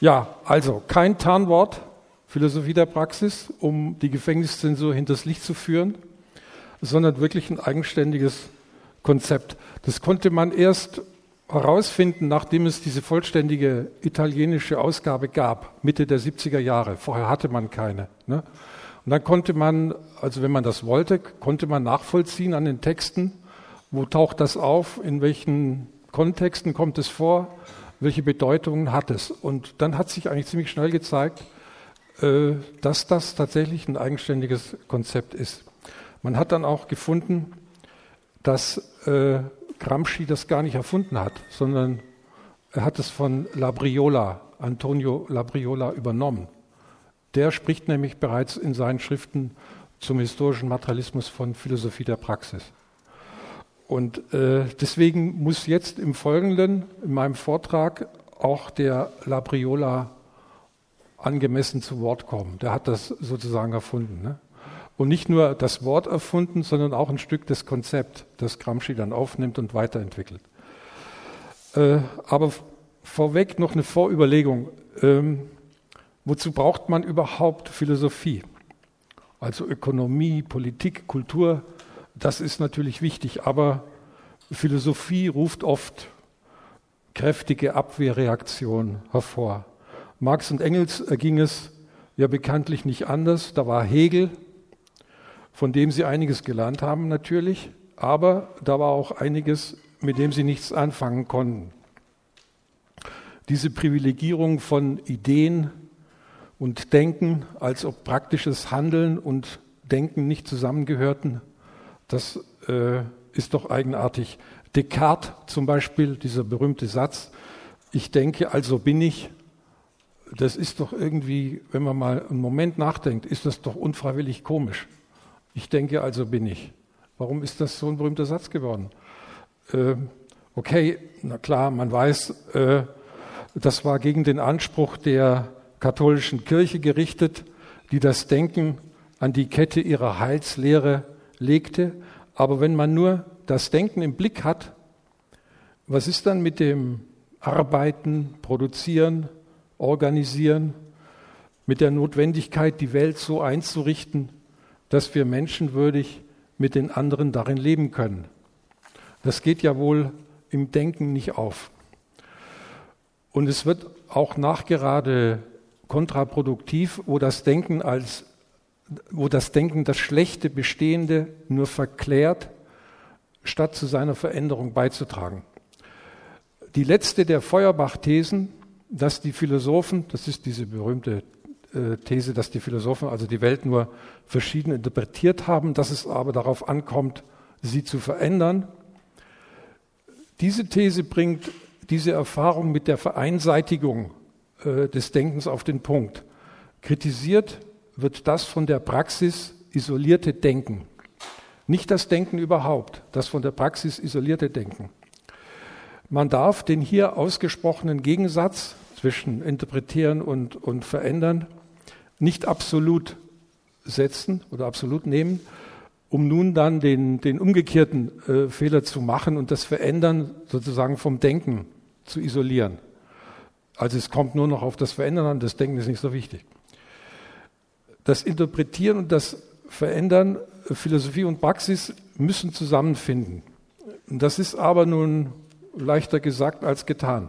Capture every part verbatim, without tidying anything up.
Ja, also kein Tarnwort, Philosophie der Praxis, um die Gefängniszensur hinters Licht zu führen, sondern wirklich ein eigenständiges Konzept. Das konnte man erst herausfinden, nachdem es diese vollständige italienische Ausgabe gab, Mitte der siebziger Jahre. Vorher hatte man keine. Ne? Und dann konnte man, also wenn man das wollte, konnte man nachvollziehen an den Texten, wo taucht das auf, in welchen Kontexten kommt es vor, welche Bedeutungen hat es. Und dann hat sich eigentlich ziemlich schnell gezeigt, äh, dass das tatsächlich ein eigenständiges Konzept ist. Man hat dann auch gefunden, dass äh, Gramsci das gar nicht erfunden hat, sondern er hat es von Labriola, Antonio Labriola, übernommen. Der spricht nämlich bereits in seinen Schriften zum historischen Materialismus von Philosophie der Praxis. Und äh, deswegen muss jetzt im Folgenden, in meinem Vortrag, auch der Labriola angemessen zu Wort kommen. Der hat das sozusagen erfunden. Ne? Und nicht nur das Wort erfunden, sondern auch ein Stück des Konzepts, das Gramsci dann aufnimmt und weiterentwickelt. Äh, aber vorweg noch eine Vorüberlegung. Ähm, wozu braucht man überhaupt Philosophie? Also Ökonomie, Politik, Kultur, das ist natürlich wichtig, aber Philosophie ruft oft kräftige Abwehrreaktionen hervor. Marx und Engels erging es ja bekanntlich nicht anders. Da war Hegel, von dem sie einiges gelernt haben natürlich, aber da war auch einiges, mit dem sie nichts anfangen konnten. Diese Privilegierung von Ideen und Denken, als ob praktisches Handeln und Denken nicht zusammengehörten, das äh, ist doch eigenartig. Descartes zum Beispiel, dieser berühmte Satz, ich denke, also bin ich, das ist doch irgendwie, wenn man mal einen Moment nachdenkt, ist das doch unfreiwillig komisch. Ich denke, also bin ich. Warum ist das so ein berühmter Satz geworden? Äh, okay, na klar, man weiß, äh, das war gegen den Anspruch der katholischen Kirche gerichtet, die das Denken an die Kette ihrer Heilslehre legte. Aber wenn man nur das Denken im Blick hat, was ist dann mit dem Arbeiten, Produzieren, Organisieren, mit der Notwendigkeit, die Welt so einzurichten, dass wir menschenwürdig mit den anderen darin leben können? Das geht ja wohl im Denken nicht auf. Und es wird auch nachgerade kontraproduktiv, wo das Denken als wo das Denken das schlechte Bestehende nur verklärt, statt zu seiner Veränderung beizutragen. Die letzte der Feuerbach-Thesen, dass die Philosophen, das ist diese berühmte äh, These, dass die Philosophen also die Welt nur verschieden interpretiert haben, dass es aber darauf ankommt, sie zu verändern. Diese These bringt diese Erfahrung mit der Vereinseitigung äh, des Denkens auf den Punkt. Kritisiert wird das von der Praxis isolierte Denken. Nicht das Denken überhaupt, das von der Praxis isolierte Denken. Man darf den hier ausgesprochenen Gegensatz zwischen Interpretieren und, und Verändern nicht absolut setzen oder absolut nehmen, um nun dann den, den umgekehrten äh, Fehler zu machen und das Verändern sozusagen vom Denken zu isolieren. Also es kommt nur noch auf das Verändern an, das Denken ist nicht so wichtig. Das Interpretieren und das Verändern, Philosophie und Praxis müssen zusammenfinden. Das ist aber nun leichter gesagt als getan.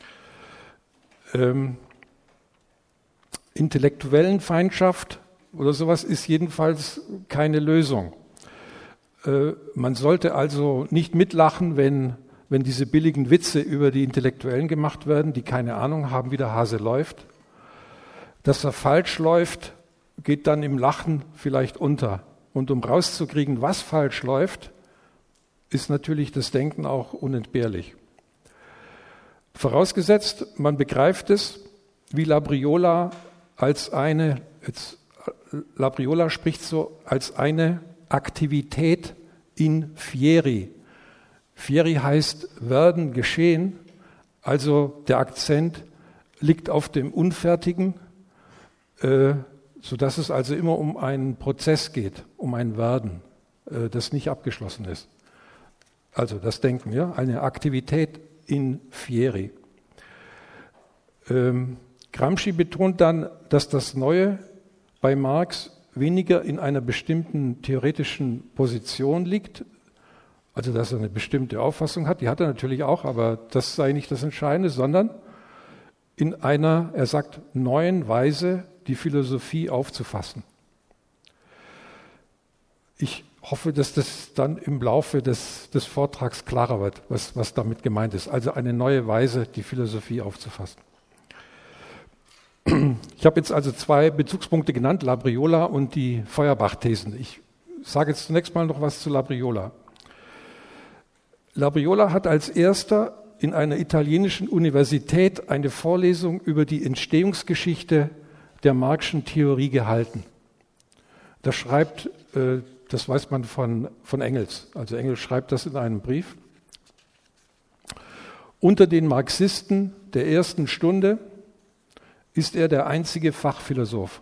Ähm, intellektuellen Feindschaft oder sowas ist jedenfalls keine Lösung. Äh, man sollte also nicht mitlachen, wenn, wenn diese billigen Witze über die Intellektuellen gemacht werden, die keine Ahnung haben, wie der Hase läuft. Dass er falsch läuft, geht dann im Lachen vielleicht unter. Und um rauszukriegen, was falsch läuft, ist natürlich das Denken auch unentbehrlich. Vorausgesetzt, man begreift es, wie Labriola als eine, jetzt, Labriola spricht so, als eine Aktivität in fieri. Fieri heißt werden, geschehen, also der Akzent liegt auf dem Unfertigen, äh, sodass es also immer um einen Prozess geht, um ein Werden, äh, das nicht abgeschlossen ist. Also das Denken, ja, eine Aktivität in fieri. Ähm, Gramsci betont dann, dass das Neue bei Marx weniger in einer bestimmten theoretischen Position liegt, also dass er eine bestimmte Auffassung hat, die hat er natürlich auch, aber das sei nicht das Entscheidende, sondern in einer, er sagt, neuen Weise die Philosophie aufzufassen. Ich hoffe, dass das dann im Laufe des, des Vortrags klarer wird, was, was damit gemeint ist. Also eine neue Weise, die Philosophie aufzufassen. Ich habe jetzt also zwei Bezugspunkte genannt, Labriola und die Feuerbach-Thesen. Ich sage jetzt zunächst mal noch was zu Labriola. Labriola hat als erster in einer italienischen Universität eine Vorlesung über die Entstehungsgeschichte der Marxischen Theorie gehalten. Das schreibt, äh, das weiß man von, von Engels, also Engels schreibt das in einem Brief. Unter den Marxisten der ersten Stunde ist er der einzige Fachphilosoph.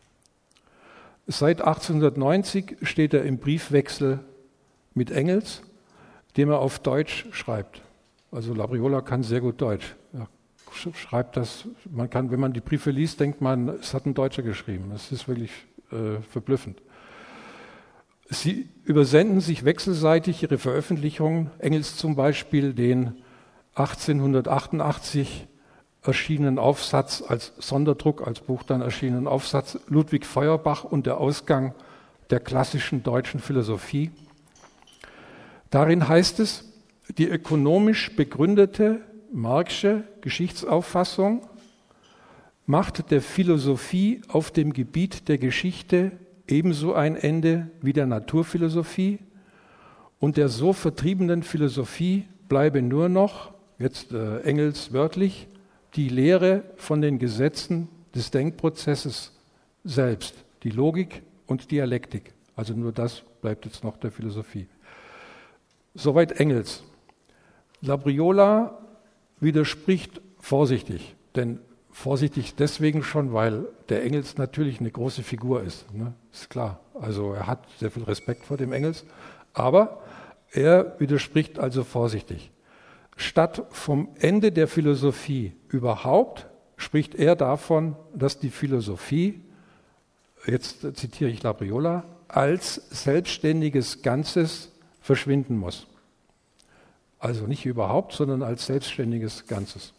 Seit achtzehnhundertneunzig steht er im Briefwechsel mit Engels, dem er auf Deutsch schreibt. Also Labriola kann sehr gut Deutsch. Er schreibt das, man kann, wenn man die Briefe liest, denkt man, es hat ein Deutscher geschrieben. Das ist wirklich äh, verblüffend. Sie übersenden sich wechselseitig ihre Veröffentlichungen. Engels zum Beispiel den achtzehnhundertachtundachtzig erschienenen Aufsatz als Sonderdruck, als Buch dann erschienenen Aufsatz Ludwig Feuerbach und der Ausgang der klassischen deutschen Philosophie. Darin heißt es, die ökonomisch begründete Marxische Geschichtsauffassung macht der Philosophie auf dem Gebiet der Geschichte ebenso ein Ende wie der Naturphilosophie und der so vertriebenen Philosophie bleibe nur noch, jetzt äh, Engels wörtlich, die Lehre von den Gesetzen des Denkprozesses selbst, die Logik und Dialektik. Also nur das bleibt jetzt noch der Philosophie. Soweit Engels. Labriola widerspricht vorsichtig, denn vorsichtig deswegen schon, weil der Engels natürlich eine große Figur ist. Ne? Ist klar. Also er hat sehr viel Respekt vor dem Engels, aber er widerspricht also vorsichtig. Statt vom Ende der Philosophie überhaupt spricht er davon, dass die Philosophie, jetzt zitiere ich Labriola, als selbstständiges Ganzes verschwinden muss. Also nicht überhaupt, sondern als selbstständiges Ganzes.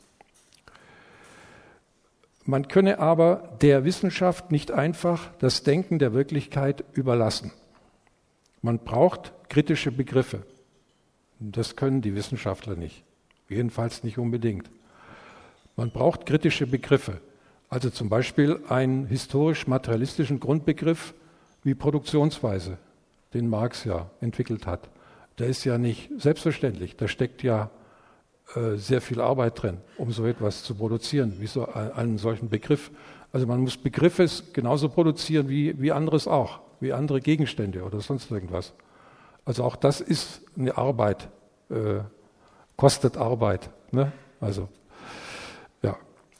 Man könne aber der Wissenschaft nicht einfach das Denken der Wirklichkeit überlassen. Man braucht kritische Begriffe. Das können die Wissenschaftler nicht. Jedenfalls nicht unbedingt. Man braucht kritische Begriffe. Also zum Beispiel einen historisch-materialistischen Grundbegriff wie Produktionsweise, den Marx ja entwickelt hat. Der ist ja nicht selbstverständlich. Da steckt ja äh, sehr viel Arbeit drin, um so etwas zu produzieren, wie so einen solchen Begriff. Also man muss Begriffe genauso produzieren wie, wie anderes auch, wie andere Gegenstände oder sonst irgendwas. Also auch das ist eine Arbeit, äh, kostet Arbeit. Ne? Also, ja.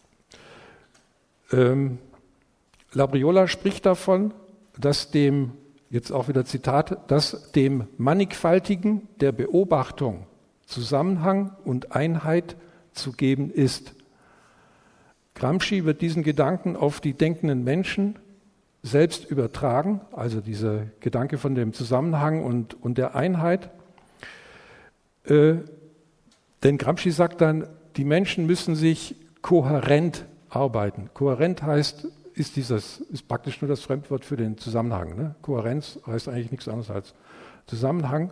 Ähm, Labriola spricht davon, dass dem, jetzt auch wieder Zitat, dass dem Mannigfaltigen der Beobachtung Zusammenhang und Einheit zu geben ist. Gramsci wird diesen Gedanken auf die denkenden Menschen selbst übertragen, also dieser Gedanke von dem Zusammenhang und, und der Einheit. Äh, denn Gramsci sagt dann, die Menschen müssen sich kohärent arbeiten. Kohärent heißt, ist, dieses, ist praktisch nur das Fremdwort für den Zusammenhang. Ne? Kohärenz heißt eigentlich nichts anderes als Zusammenhang.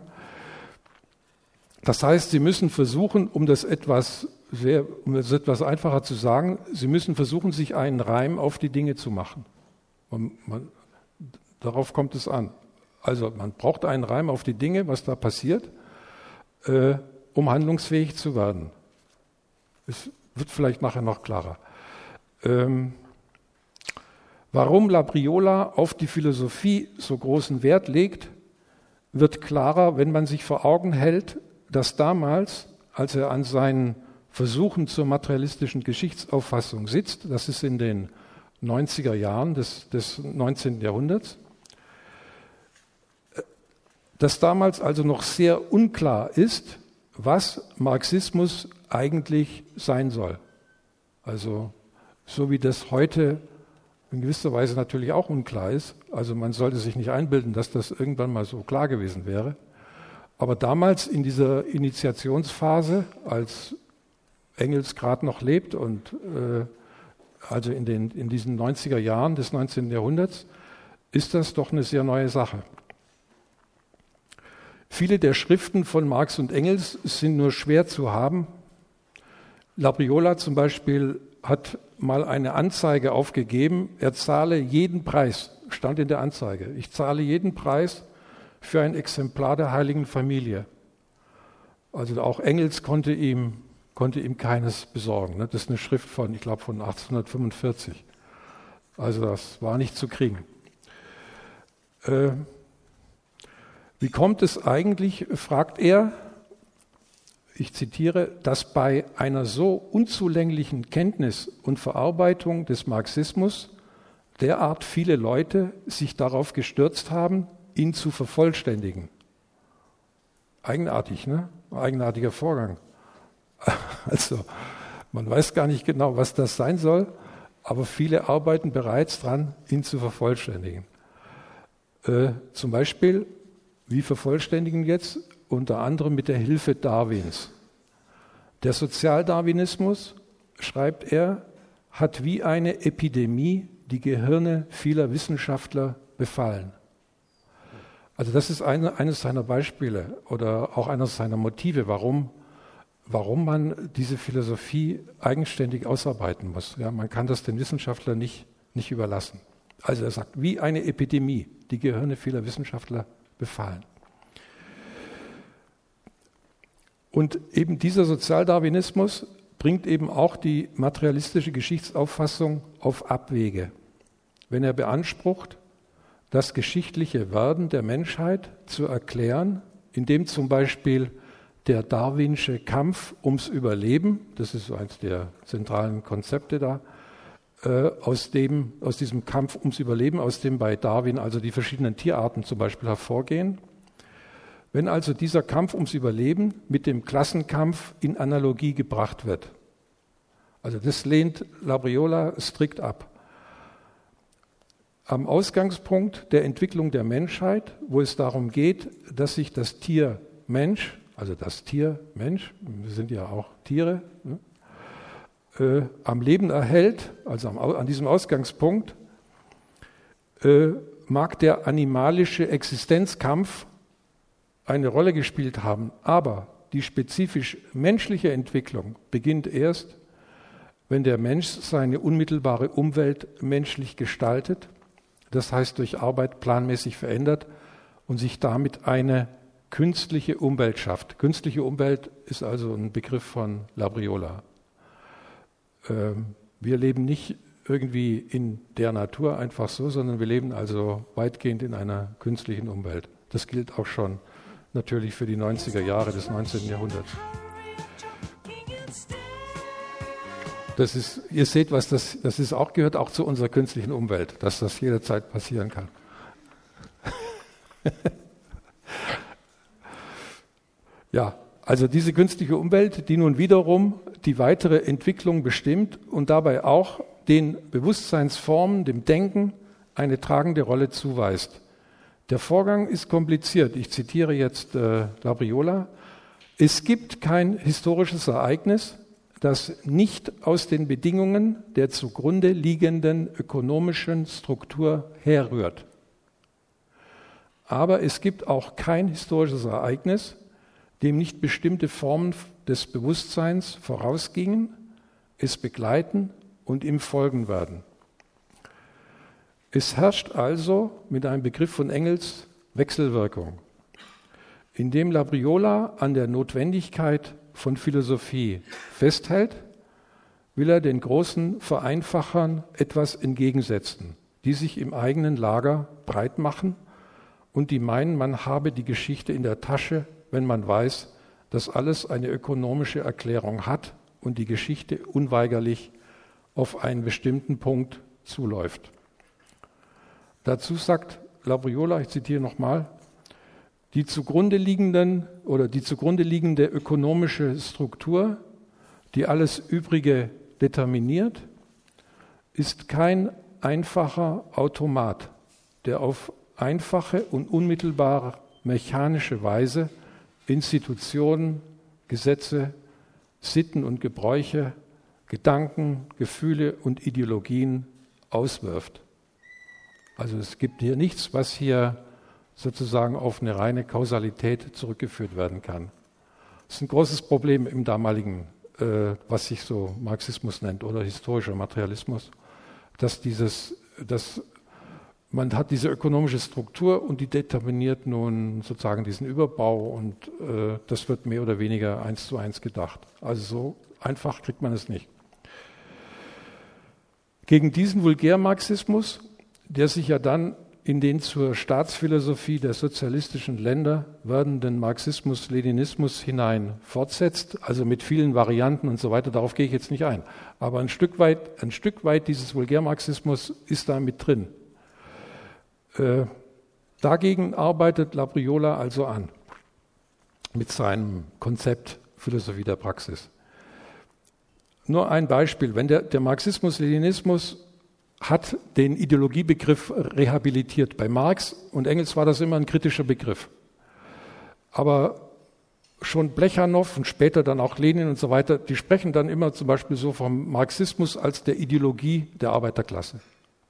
Das heißt, sie müssen versuchen, um das etwas, sehr, um das etwas einfacher zu sagen, sie müssen versuchen, sich einen Reim auf die Dinge zu machen. Man, man, darauf kommt es an. Also man braucht einen Reim auf die Dinge, was da passiert, äh, um handlungsfähig zu werden. Es wird vielleicht nachher noch klarer. Ähm, warum Labriola auf die Philosophie so großen Wert legt, wird klarer, wenn man sich vor Augen hält, dass damals, als er an seinen Versuchen zur materialistischen Geschichtsauffassung sitzt, das ist in den neunziger Jahren des, des neunzehnten Jahrhunderts, dass damals also noch sehr unklar ist, was Marxismus eigentlich sein soll. Also so wie das heute in gewisser Weise natürlich auch unklar ist. Also man sollte sich nicht einbilden, dass das irgendwann mal so klar gewesen wäre. Aber damals in dieser Initiationsphase, als Engels gerade noch lebt und äh, also in, den, in diesen neunziger Jahren des neunzehnten Jahrhunderts, ist das doch eine sehr neue Sache. Viele der Schriften von Marx und Engels sind nur schwer zu haben. Labriola zum Beispiel hat mal eine Anzeige aufgegeben, er zahle jeden Preis, stand in der Anzeige, ich zahle jeden Preis für ein Exemplar der Heiligen Familie. Also auch Engels konnte ihm, konnte ihm keines besorgen. Das ist eine Schrift von, ich glaube, von achtzehnhundertfünfundvierzig. Also das war nicht zu kriegen. Äh, wie kommt es eigentlich, fragt er, ich zitiere, dass bei einer so unzulänglichen Kenntnis und Verarbeitung des Marxismus derart viele Leute sich darauf gestürzt haben, ihn zu vervollständigen. Eigenartig, ne? Eigenartiger Vorgang. Also, man weiß gar nicht genau, was das sein soll, aber viele arbeiten bereits dran, ihn zu vervollständigen. Äh, zum Beispiel, wie vervollständigen jetzt? Unter anderem mit der Hilfe Darwins. Der Sozialdarwinismus, schreibt er, hat wie eine Epidemie die Gehirne vieler Wissenschaftler befallen. Also das ist eine, eines seiner Beispiele oder auch eines seiner Motive, warum, warum man diese Philosophie eigenständig ausarbeiten muss. Ja, man kann das den Wissenschaftlern nicht, nicht überlassen. Also er sagt, wie eine Epidemie die Gehirne vieler Wissenschaftler befallen. Und eben dieser Sozialdarwinismus bringt eben auch die materialistische Geschichtsauffassung auf Abwege, wenn er beansprucht, das geschichtliche Werden der Menschheit zu erklären, indem zum Beispiel der darwinsche Kampf ums Überleben, das ist so eines der zentralen Konzepte da, äh, aus, dem, aus diesem Kampf ums Überleben, aus dem bei Darwin also die verschiedenen Tierarten zum Beispiel hervorgehen. Wenn also dieser Kampf ums Überleben mit dem Klassenkampf in Analogie gebracht wird. Also das lehnt Labriola strikt ab. Am Ausgangspunkt der Entwicklung der Menschheit, wo es darum geht, dass sich das Tier Mensch, also das Tier Mensch, wir sind ja auch Tiere, ne, äh, am Leben erhält, also am, an diesem Ausgangspunkt, äh, mag der animalische Existenzkampf eine Rolle gespielt haben, aber die spezifisch menschliche Entwicklung beginnt erst, wenn der Mensch seine unmittelbare Umwelt menschlich gestaltet, das heißt durch Arbeit planmäßig verändert und sich damit eine künstliche Umwelt schafft. Künstliche Umwelt ist also ein Begriff von Labriola. Wir leben nicht irgendwie in der Natur einfach so, sondern wir leben also weitgehend in einer künstlichen Umwelt. Das gilt auch schon natürlich für die neunziger Jahre des neunzehnten Jahrhunderts. Das ist, ihr seht, was das, das ist auch, gehört auch zu unserer künstlichen Umwelt, dass das jederzeit passieren kann. Ja, also diese künstliche Umwelt, die nun wiederum die weitere Entwicklung bestimmt und dabei auch den Bewusstseinsformen, dem Denken, eine tragende Rolle zuweist. Der Vorgang ist kompliziert. Ich zitiere jetzt äh, Labriola. Es gibt kein historisches Ereignis, das nicht aus den Bedingungen der zugrunde liegenden ökonomischen Struktur herrührt. Aber es gibt auch kein historisches Ereignis, dem nicht bestimmte Formen des Bewusstseins vorausgingen, es begleiten und ihm folgen werden. Es herrscht also mit einem Begriff von Engels Wechselwirkung, indem Labriola an der Notwendigkeit von Philosophie festhält, will er den großen Vereinfachern etwas entgegensetzen, die sich im eigenen Lager breit machen und die meinen, man habe die Geschichte in der Tasche, wenn man weiß, dass alles eine ökonomische Erklärung hat und die Geschichte unweigerlich auf einen bestimmten Punkt zuläuft. Dazu sagt Labriola, ich zitiere nochmal, die zugrunde liegenden oder die zugrunde liegende ökonomische Struktur, die alles Übrige determiniert, ist kein einfacher Automat, der auf einfache und unmittelbare mechanische Weise Institutionen, Gesetze, Sitten und Gebräuche, Gedanken, Gefühle und Ideologien auswirft. Also es gibt hier nichts, was hier sozusagen auf eine reine Kausalität zurückgeführt werden kann. Das ist ein großes Problem im damaligen, äh, was sich so Marxismus nennt oder historischer Materialismus, dass dieses, dass man hat diese ökonomische Struktur und die determiniert nun sozusagen diesen Überbau und äh, das wird mehr oder weniger eins zu eins gedacht. Also so einfach kriegt man es nicht. Gegen diesen Vulgärmarxismus, der sich ja dann in den zur Staatsphilosophie der sozialistischen Länder werdenden Marxismus, Leninismus hinein fortsetzt, also mit vielen Varianten und so weiter, darauf gehe ich jetzt nicht ein. Aber ein Stück weit, ein Stück weit dieses Vulgärmarxismus ist da mit drin. Äh, dagegen arbeitet Labriola also an, mit seinem Konzept Philosophie der Praxis. Nur ein Beispiel, wenn der, der Marxismus-Leninismus hat den Ideologiebegriff rehabilitiert. Bei Marx und Engels war das immer ein kritischer Begriff. Aber schon Plechanow und später dann auch Lenin und so weiter, die sprechen dann immer zum Beispiel so vom Marxismus als der Ideologie der Arbeiterklasse.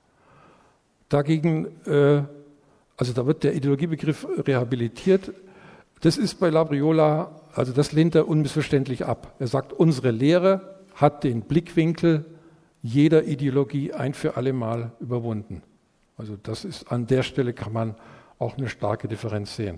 Dagegen, äh, also da wird der Ideologiebegriff rehabilitiert. Das ist bei Labriola, also das lehnt er unmissverständlich ab. Er sagt, unsere Lehre hat den Blickwinkel jeder Ideologie ein für alle Mal überwunden. Also das ist, an der Stelle kann man auch eine starke Differenz sehen.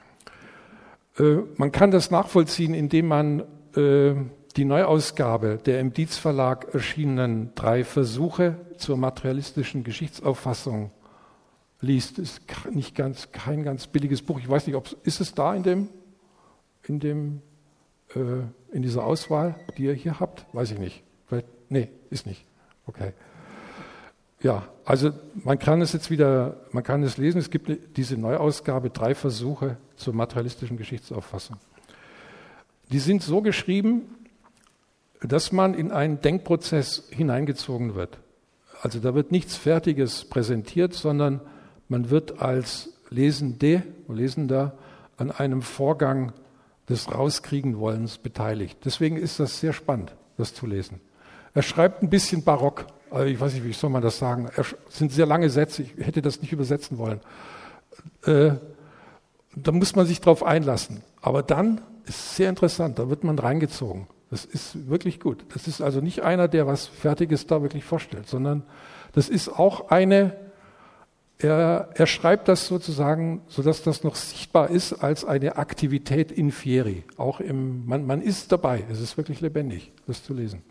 Äh, man kann das nachvollziehen, indem man äh, die Neuausgabe der im Dietz Verlag erschienenen drei Versuche zur materialistischen Geschichtsauffassung liest. Das ist nicht ganz, kein ganz billiges Buch. Ich weiß nicht, ob ist es da in dem, in dem, äh, in dieser Auswahl, die ihr hier habt? Weiß ich nicht. Vielleicht, nee, ist nicht. Okay. Ja, also man kann es jetzt wieder, man kann es lesen. Es gibt diese Neuausgabe, drei Versuche zur materialistischen Geschichtsauffassung. Die sind so geschrieben, dass man in einen Denkprozess hineingezogen wird. Also da wird nichts Fertiges präsentiert, sondern man wird als Lesende, Lesender an einem Vorgang des Rauskriegen-Wollens beteiligt. Deswegen ist das sehr spannend, das zu lesen. Er schreibt ein bisschen barock, also ich weiß nicht, wie soll man das sagen, es sind sehr lange Sätze, ich hätte das nicht übersetzen wollen. Äh, da muss man sich drauf einlassen. Aber dann ist es sehr interessant, da wird man reingezogen. Das ist wirklich gut. Das ist also nicht einer, der was Fertiges da wirklich vorstellt, sondern das ist auch eine, er, er schreibt das sozusagen, sodass das noch sichtbar ist als eine Aktivität in fieri. Auch im, man, man ist dabei, es ist wirklich lebendig, das zu lesen.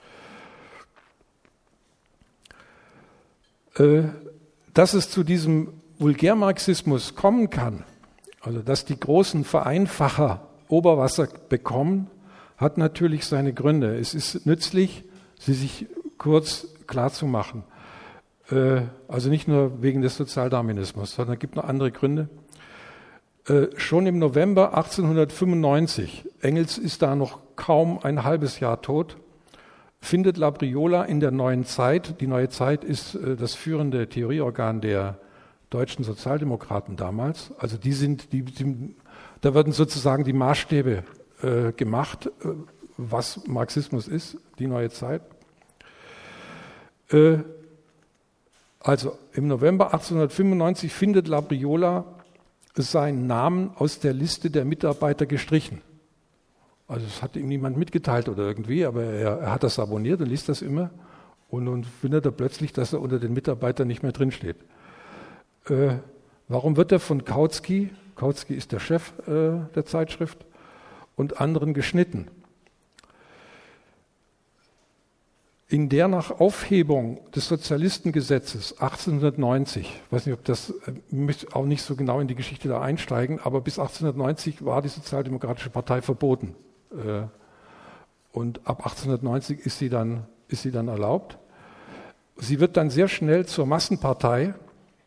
Dass es zu diesem Vulgärmarxismus kommen kann, also dass die großen Vereinfacher Oberwasser bekommen, hat natürlich seine Gründe. Es ist nützlich, sie sich kurz klarzumachen. Also nicht nur wegen des Sozialdarwinismus, sondern es gibt noch andere Gründe. Schon im November achtzehnhundertfünfundneunzig, Engels ist da noch kaum ein halbes Jahr tot, findet Labriola in der Neuen Zeit, die Neue Zeit ist äh, das führende Theorieorgan der deutschen Sozialdemokraten damals, also die sind, die, die, da werden sozusagen die Maßstäbe äh, gemacht, äh, was Marxismus ist, die Neue Zeit. Äh, also im November achtzehnhundertfünfundneunzig findet Labriola seinen Namen aus der Liste der Mitarbeiter gestrichen. Also es hat ihm niemand mitgeteilt oder irgendwie, aber er, er hat das abonniert und liest das immer und nun findet er plötzlich, dass er unter den Mitarbeitern nicht mehr drinsteht. Äh, warum wird er von Kautsky, Kautsky ist der Chef äh, der Zeitschrift, und anderen geschnitten? In der nach Aufhebung des Sozialistengesetzes achtzehnhundertneunzig, ich weiß nicht, ob das, ich möchte auch nicht so genau in die Geschichte da einsteigen, aber bis achtzehnhundertneunzig war die Sozialdemokratische Partei verboten. Und ab achtzehnhundertneunzig ist sie dann, ist sie dann erlaubt. Sie wird dann sehr schnell zur Massenpartei.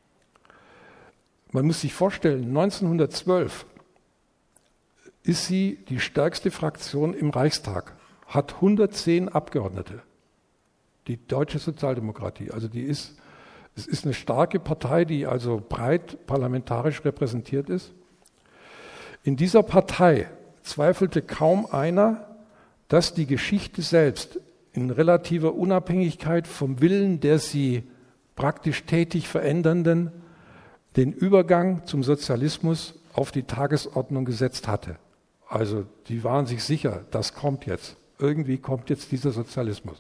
Man muss sich vorstellen, neunzehnhundertzwölf ist sie die stärkste Fraktion im Reichstag, hat hundertzehn Abgeordnete. die deutsche Sozialdemokratie. Also die ist, es ist eine starke Partei, die also breit parlamentarisch repräsentiert ist. In dieser Partei zweifelte kaum einer, dass die Geschichte selbst in relativer Unabhängigkeit vom Willen der sie praktisch tätig Verändernden den Übergang zum Sozialismus auf die Tagesordnung gesetzt hatte. Also die waren sich sicher, das kommt jetzt. Irgendwie kommt jetzt dieser Sozialismus.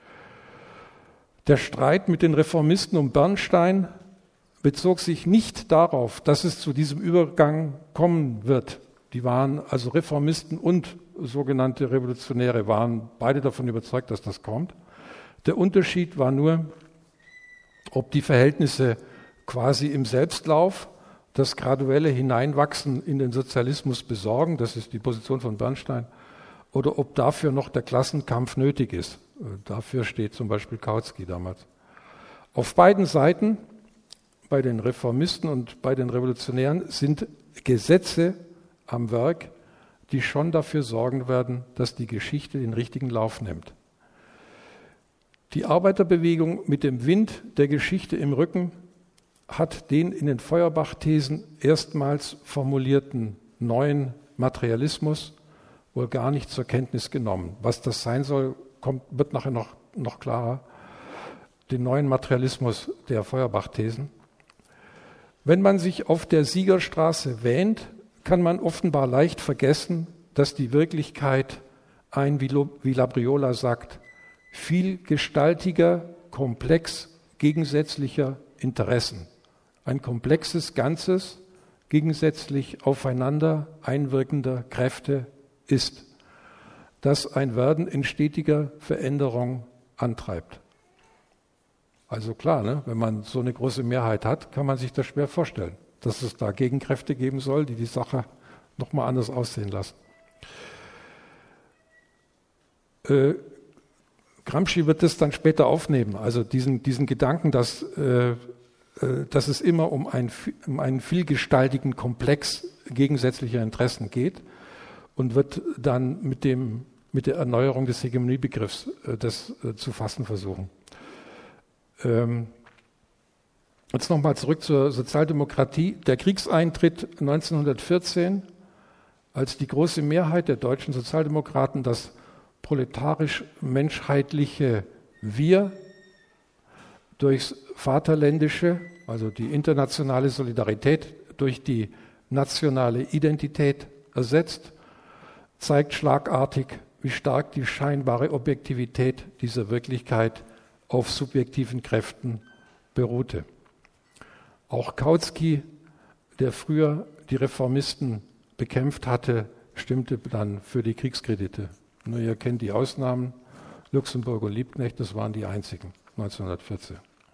Der Streit mit den Reformisten um Bernstein bezog sich nicht darauf, dass es zu diesem Übergang kommen wird. Die waren also Reformisten und sogenannte Revolutionäre, waren beide davon überzeugt, dass das kommt. Der Unterschied war nur, ob die Verhältnisse quasi im Selbstlauf das graduelle Hineinwachsen in den Sozialismus besorgen, das ist die Position von Bernstein, oder ob dafür noch der Klassenkampf nötig ist. Dafür steht zum Beispiel Kautsky damals. Auf beiden Seiten, bei den Reformisten und bei den Revolutionären, sind Gesetze am Werk, die schon dafür sorgen werden, dass die Geschichte den richtigen Lauf nimmt. Die Arbeiterbewegung mit dem Wind der Geschichte im Rücken hat den in den Feuerbach-Thesen erstmals formulierten neuen Materialismus wohl gar nicht zur Kenntnis genommen. Was das sein soll, kommt, wird nachher noch, noch klarer. Den neuen Materialismus der Feuerbach-Thesen. Wenn man sich auf der Siegerstraße wähnt, kann man offenbar leicht vergessen, dass die Wirklichkeit ein, wie Labriola sagt, vielgestaltiger Komplex gegensätzlicher Interessen. Ein komplexes Ganzes gegensätzlich aufeinander einwirkender Kräfte ist, das ein Werden in stetiger Veränderung antreibt. Also klar, ne, wenn man so eine große Mehrheit hat, kann man sich das schwer vorstellen, dass es da Gegenkräfte geben soll, die die Sache nochmal anders aussehen lassen. Äh, Gramsci wird das dann später aufnehmen, also diesen, diesen Gedanken, dass, äh, dass es immer um einen, um einen vielgestaltigen Komplex gegensätzlicher Interessen geht und wird dann mit, dem, mit der Erneuerung des Hegemoniebegriffs äh, das äh, zu fassen versuchen. Ähm, jetzt nochmal zurück zur Sozialdemokratie. Der Kriegseintritt neunzehnhundertvierzehn, als die große Mehrheit der deutschen Sozialdemokraten das proletarisch-menschheitliche Wir durchs Vaterländische, also die internationale Solidarität, durch die nationale Identität ersetzt, zeigt schlagartig, wie stark die scheinbare Objektivität dieser Wirklichkeit auf subjektiven Kräften beruhte. Auch Kautsky, der früher die Reformisten bekämpft hatte, stimmte dann für die Kriegskredite. Nur ihr kennt die Ausnahmen, Luxemburg und Liebknecht, das waren die einzigen, neunzehnhundertvierzehn.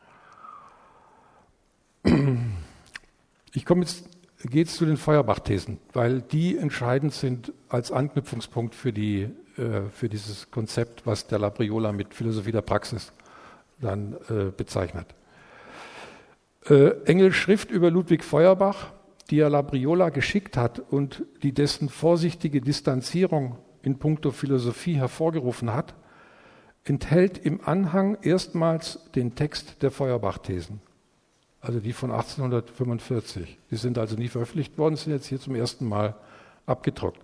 Ich komme jetzt, gehe jetzt zu den Feuerbach-Thesen, weil die entscheidend sind als Anknüpfungspunkt für, die, äh, für dieses Konzept, was der Labriola mit Philosophie der Praxis dann äh, bezeichnet. Äh, Engels Schrift über Ludwig Feuerbach, die er Labriola geschickt hat und die dessen vorsichtige Distanzierung in puncto Philosophie hervorgerufen hat, enthält im Anhang erstmals den Text der Feuerbach-Thesen, also die von achtzehnhundertfünfundvierzig. Die sind also nie veröffentlicht worden, sind jetzt hier zum ersten Mal abgedruckt.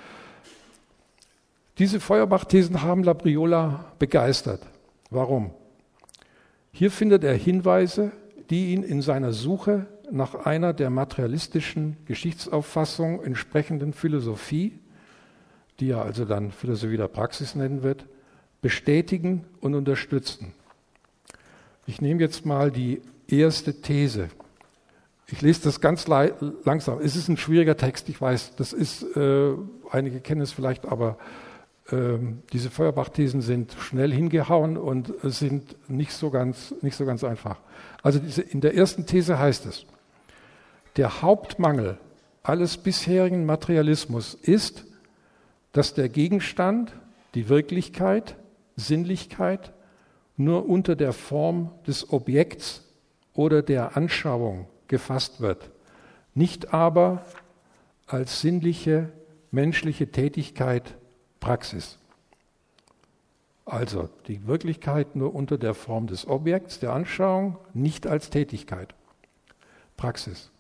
Diese Feuerbach-Thesen haben Labriola begeistert. Warum? Hier findet er Hinweise, die ihn in seiner Suche nach einer der materialistischen Geschichtsauffassung entsprechenden Philosophie, die er also dann Philosophie der Praxis nennen wird, bestätigen und unterstützen. Ich nehme jetzt mal die erste These. Ich lese das ganz langsam. Es ist ein schwieriger Text, ich weiß. Das ist, äh, einige kennen es vielleicht, aber äh, diese Feuerbach-Thesen sind schnell hingehauen und sind nicht so ganz, nicht so ganz einfach. Also diese, in der ersten These heißt es, der Hauptmangel alles bisherigen Materialismus ist, dass der Gegenstand, die Wirklichkeit, Sinnlichkeit nur unter der Form des Objekts oder der Anschauung gefasst wird, nicht aber als sinnliche menschliche Tätigkeit, Praxis. Also die Wirklichkeit nur unter der Form des Objekts der Anschauung, nicht als Tätigkeit. Praxis.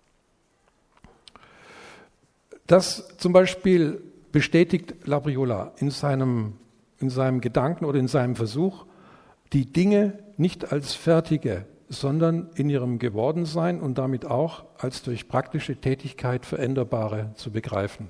Das zum Beispiel bestätigt Labriola in seinem, in seinem Gedanken oder in seinem Versuch, die Dinge nicht als fertige, sondern in ihrem Gewordensein und damit auch als durch praktische Tätigkeit veränderbare zu begreifen.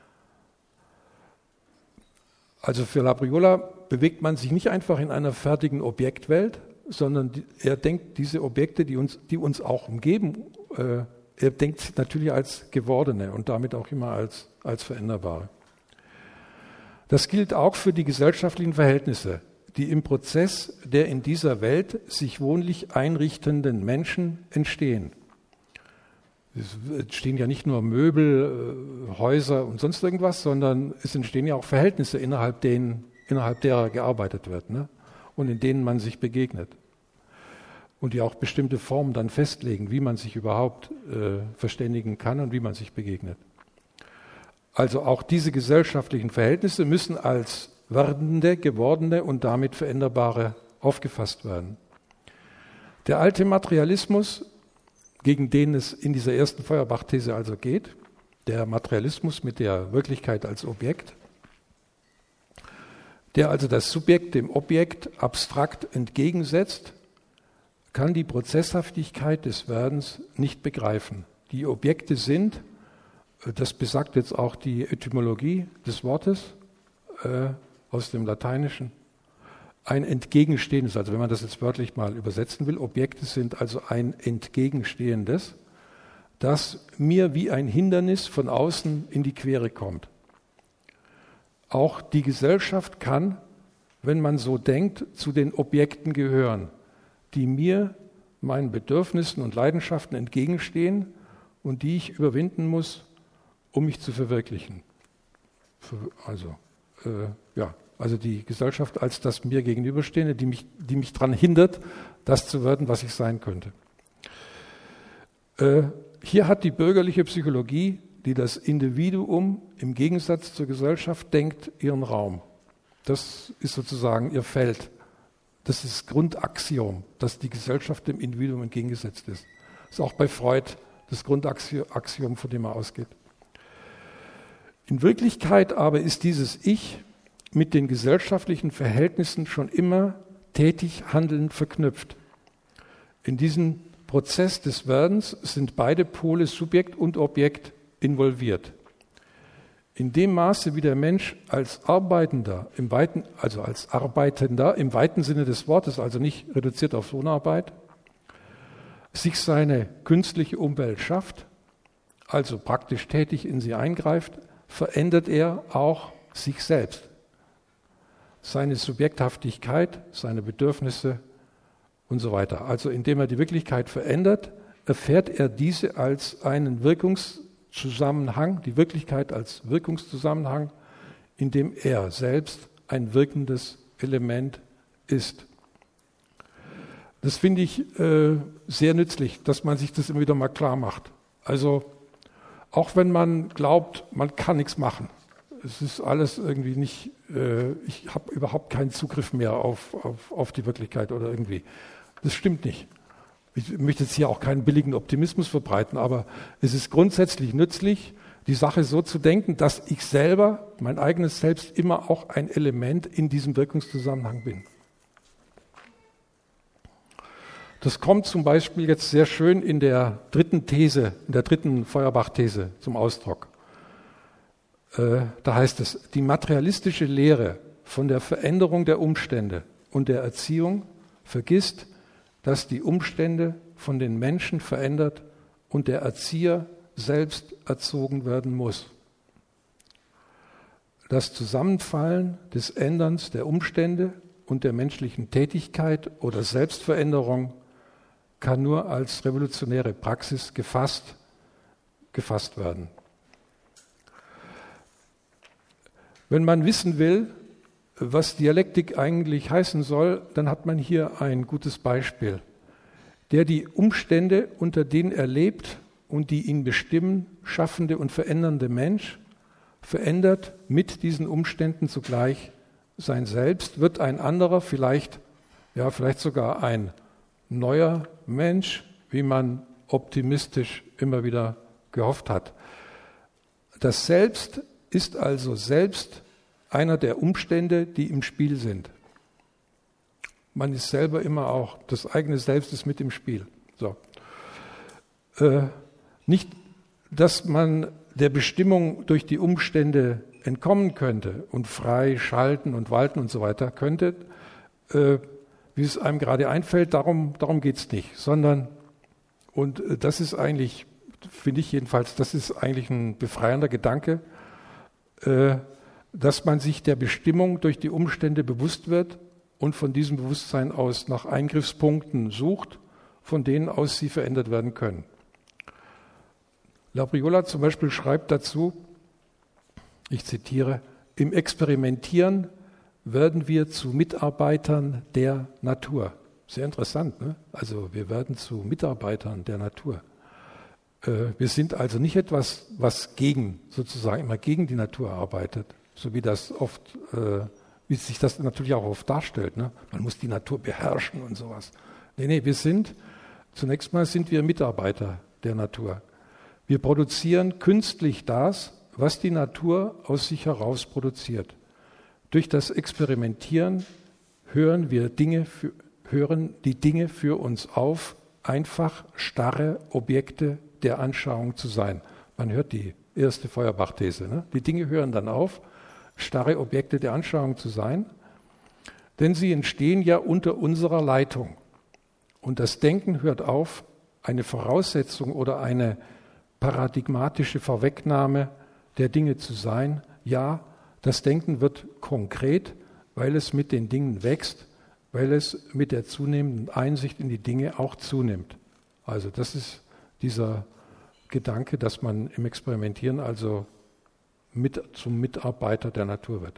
Also für Labriola bewegt man sich nicht einfach in einer fertigen Objektwelt, sondern er denkt diese Objekte, die uns, die uns auch umgeben, äh, er denkt natürlich als gewordene und damit auch immer als, als veränderbare. Das gilt auch für die gesellschaftlichen Verhältnisse, die im Prozess der in dieser Welt sich wohnlich einrichtenden Menschen entstehen. Es entstehen ja nicht nur Möbel, Häuser und sonst irgendwas, sondern es entstehen ja auch Verhältnisse, innerhalb, denen, innerhalb derer gearbeitet wird, ne? Und in denen man sich begegnet. Und die auch bestimmte Formen dann festlegen, wie man sich überhaupt äh, verständigen kann und wie man sich begegnet. Also auch diese gesellschaftlichen Verhältnisse müssen als werdende, gewordene und damit veränderbare aufgefasst werden. Der alte Materialismus, gegen den es in dieser ersten Feuerbach-These also geht, der Materialismus mit der Wirklichkeit als Objekt, der also das Subjekt dem Objekt abstrakt entgegensetzt, kann die Prozesshaftigkeit des Werdens nicht begreifen. Die Objekte sind, das besagt jetzt auch die Etymologie des Wortes äh, aus dem Lateinischen, ein Entgegenstehendes, also wenn man das jetzt wörtlich mal übersetzen will, Objekte sind also ein Entgegenstehendes, das mir wie ein Hindernis von außen in die Quere kommt. Auch die Gesellschaft kann, wenn man so denkt, zu den Objekten gehören, die mir, meinen Bedürfnissen und Leidenschaften entgegenstehen und die ich überwinden muss, um mich zu verwirklichen. Also, äh, ja, also die Gesellschaft als das mir Gegenüberstehende, die mich, die mich daran hindert, das zu werden, was ich sein könnte. Äh, hier hat die bürgerliche Psychologie, die das Individuum im Gegensatz zur Gesellschaft denkt, ihren Raum. Das ist sozusagen ihr Feld. Das ist das Grundaxiom, dass die Gesellschaft dem Individuum entgegengesetzt ist. Das ist auch bei Freud das Grundaxiom, von dem er ausgeht. In Wirklichkeit aber ist dieses Ich mit den gesellschaftlichen Verhältnissen schon immer tätig handelnd verknüpft. In diesem Prozess des Werdens sind beide Pole Subjekt und Objekt involviert. In dem Maße, wie der Mensch als Arbeitender, im weiten, also als Arbeitender im weiten Sinne des Wortes, also nicht reduziert auf Lohnarbeit, sich seine künstliche Umwelt schafft, also praktisch tätig in sie eingreift, verändert er auch sich selbst. Seine Subjekthaftigkeit, seine Bedürfnisse und so weiter. Also indem er die Wirklichkeit verändert, erfährt er diese als einen Wirkungszusammenhang, die Wirklichkeit als Wirkungszusammenhang, in dem er selbst ein wirkendes Element ist. Das finde ich äh, sehr nützlich, dass man sich das immer wieder mal klar macht. Also auch wenn man glaubt, man kann nichts machen. Es ist alles irgendwie nicht, äh, ich habe überhaupt keinen Zugriff mehr auf, auf, auf die Wirklichkeit oder irgendwie. Das stimmt nicht. Ich möchte jetzt hier auch keinen billigen Optimismus verbreiten, aber es ist grundsätzlich nützlich, die Sache so zu denken, dass ich selber, mein eigenes Selbst, immer auch ein Element in diesem Wirkungszusammenhang bin. Das kommt zum Beispiel jetzt sehr schön in der dritten These, in der dritten Feuerbach-These zum Ausdruck. Äh, da heißt es, die materialistische Lehre von der Veränderung der Umstände und der Erziehung vergisst, dass die Umstände von den Menschen verändert und der Erzieher selbst erzogen werden muss. Das Zusammenfallen des Änderns der Umstände und der menschlichen Tätigkeit oder Selbstveränderung kann nur als revolutionäre Praxis gefasst, gefasst werden. Wenn man wissen will, was Dialektik eigentlich heißen soll, dann hat man hier ein gutes Beispiel. Der die Umstände, unter denen er lebt und die ihn bestimmen, schaffende und verändernde Mensch, verändert mit diesen Umständen zugleich sein Selbst wird ein anderer, vielleicht, ja, vielleicht sogar ein neuer Mensch, wie man optimistisch immer wieder gehofft hat. Das Selbst ist also selbst einer der Umstände, die im Spiel sind. Man ist selber immer auch, das eigene Selbst ist mit im Spiel. So. Äh, nicht, dass man der Bestimmung durch die Umstände entkommen könnte und frei schalten und walten und so weiter könnte, äh, wie es einem gerade einfällt, darum, darum geht es nicht, sondern, und äh, das ist eigentlich, finde ich jedenfalls, das ist eigentlich ein befreiender Gedanke, äh, dass man sich der Bestimmung durch die Umstände bewusst wird und von diesem Bewusstsein aus nach Eingriffspunkten sucht, von denen aus sie verändert werden können. Labriola zum Beispiel schreibt dazu, ich zitiere, im Experimentieren werden wir zu Mitarbeitern der Natur. Sehr interessant, ne? Also wir werden zu Mitarbeitern der Natur. Äh, wir sind also nicht etwas, was gegen, sozusagen immer gegen die Natur arbeitet, so wie das oft, äh, wie sich das natürlich auch oft darstellt. Ne? Man muss die Natur beherrschen und sowas. Nee, nee, wir sind, zunächst mal sind wir Mitarbeiter der Natur. Wir produzieren künstlich das, was die Natur aus sich heraus produziert. Durch das Experimentieren hören wir Dinge, für, hören die Dinge für uns auf, einfach starre Objekte der Anschauung zu sein. Man hört die erste Feuerbach-These. Ne? Die Dinge hören dann auf, starre Objekte der Anschauung zu sein, denn sie entstehen ja unter unserer Leitung. Und das Denken hört auf, eine Voraussetzung oder eine paradigmatische Vorwegnahme der Dinge zu sein. Ja, das Denken wird konkret, weil es mit den Dingen wächst, weil es mit der zunehmenden Einsicht in die Dinge auch zunimmt. Also das ist dieser Gedanke, dass man im Experimentieren also mit zum Mitarbeiter der Natur wird.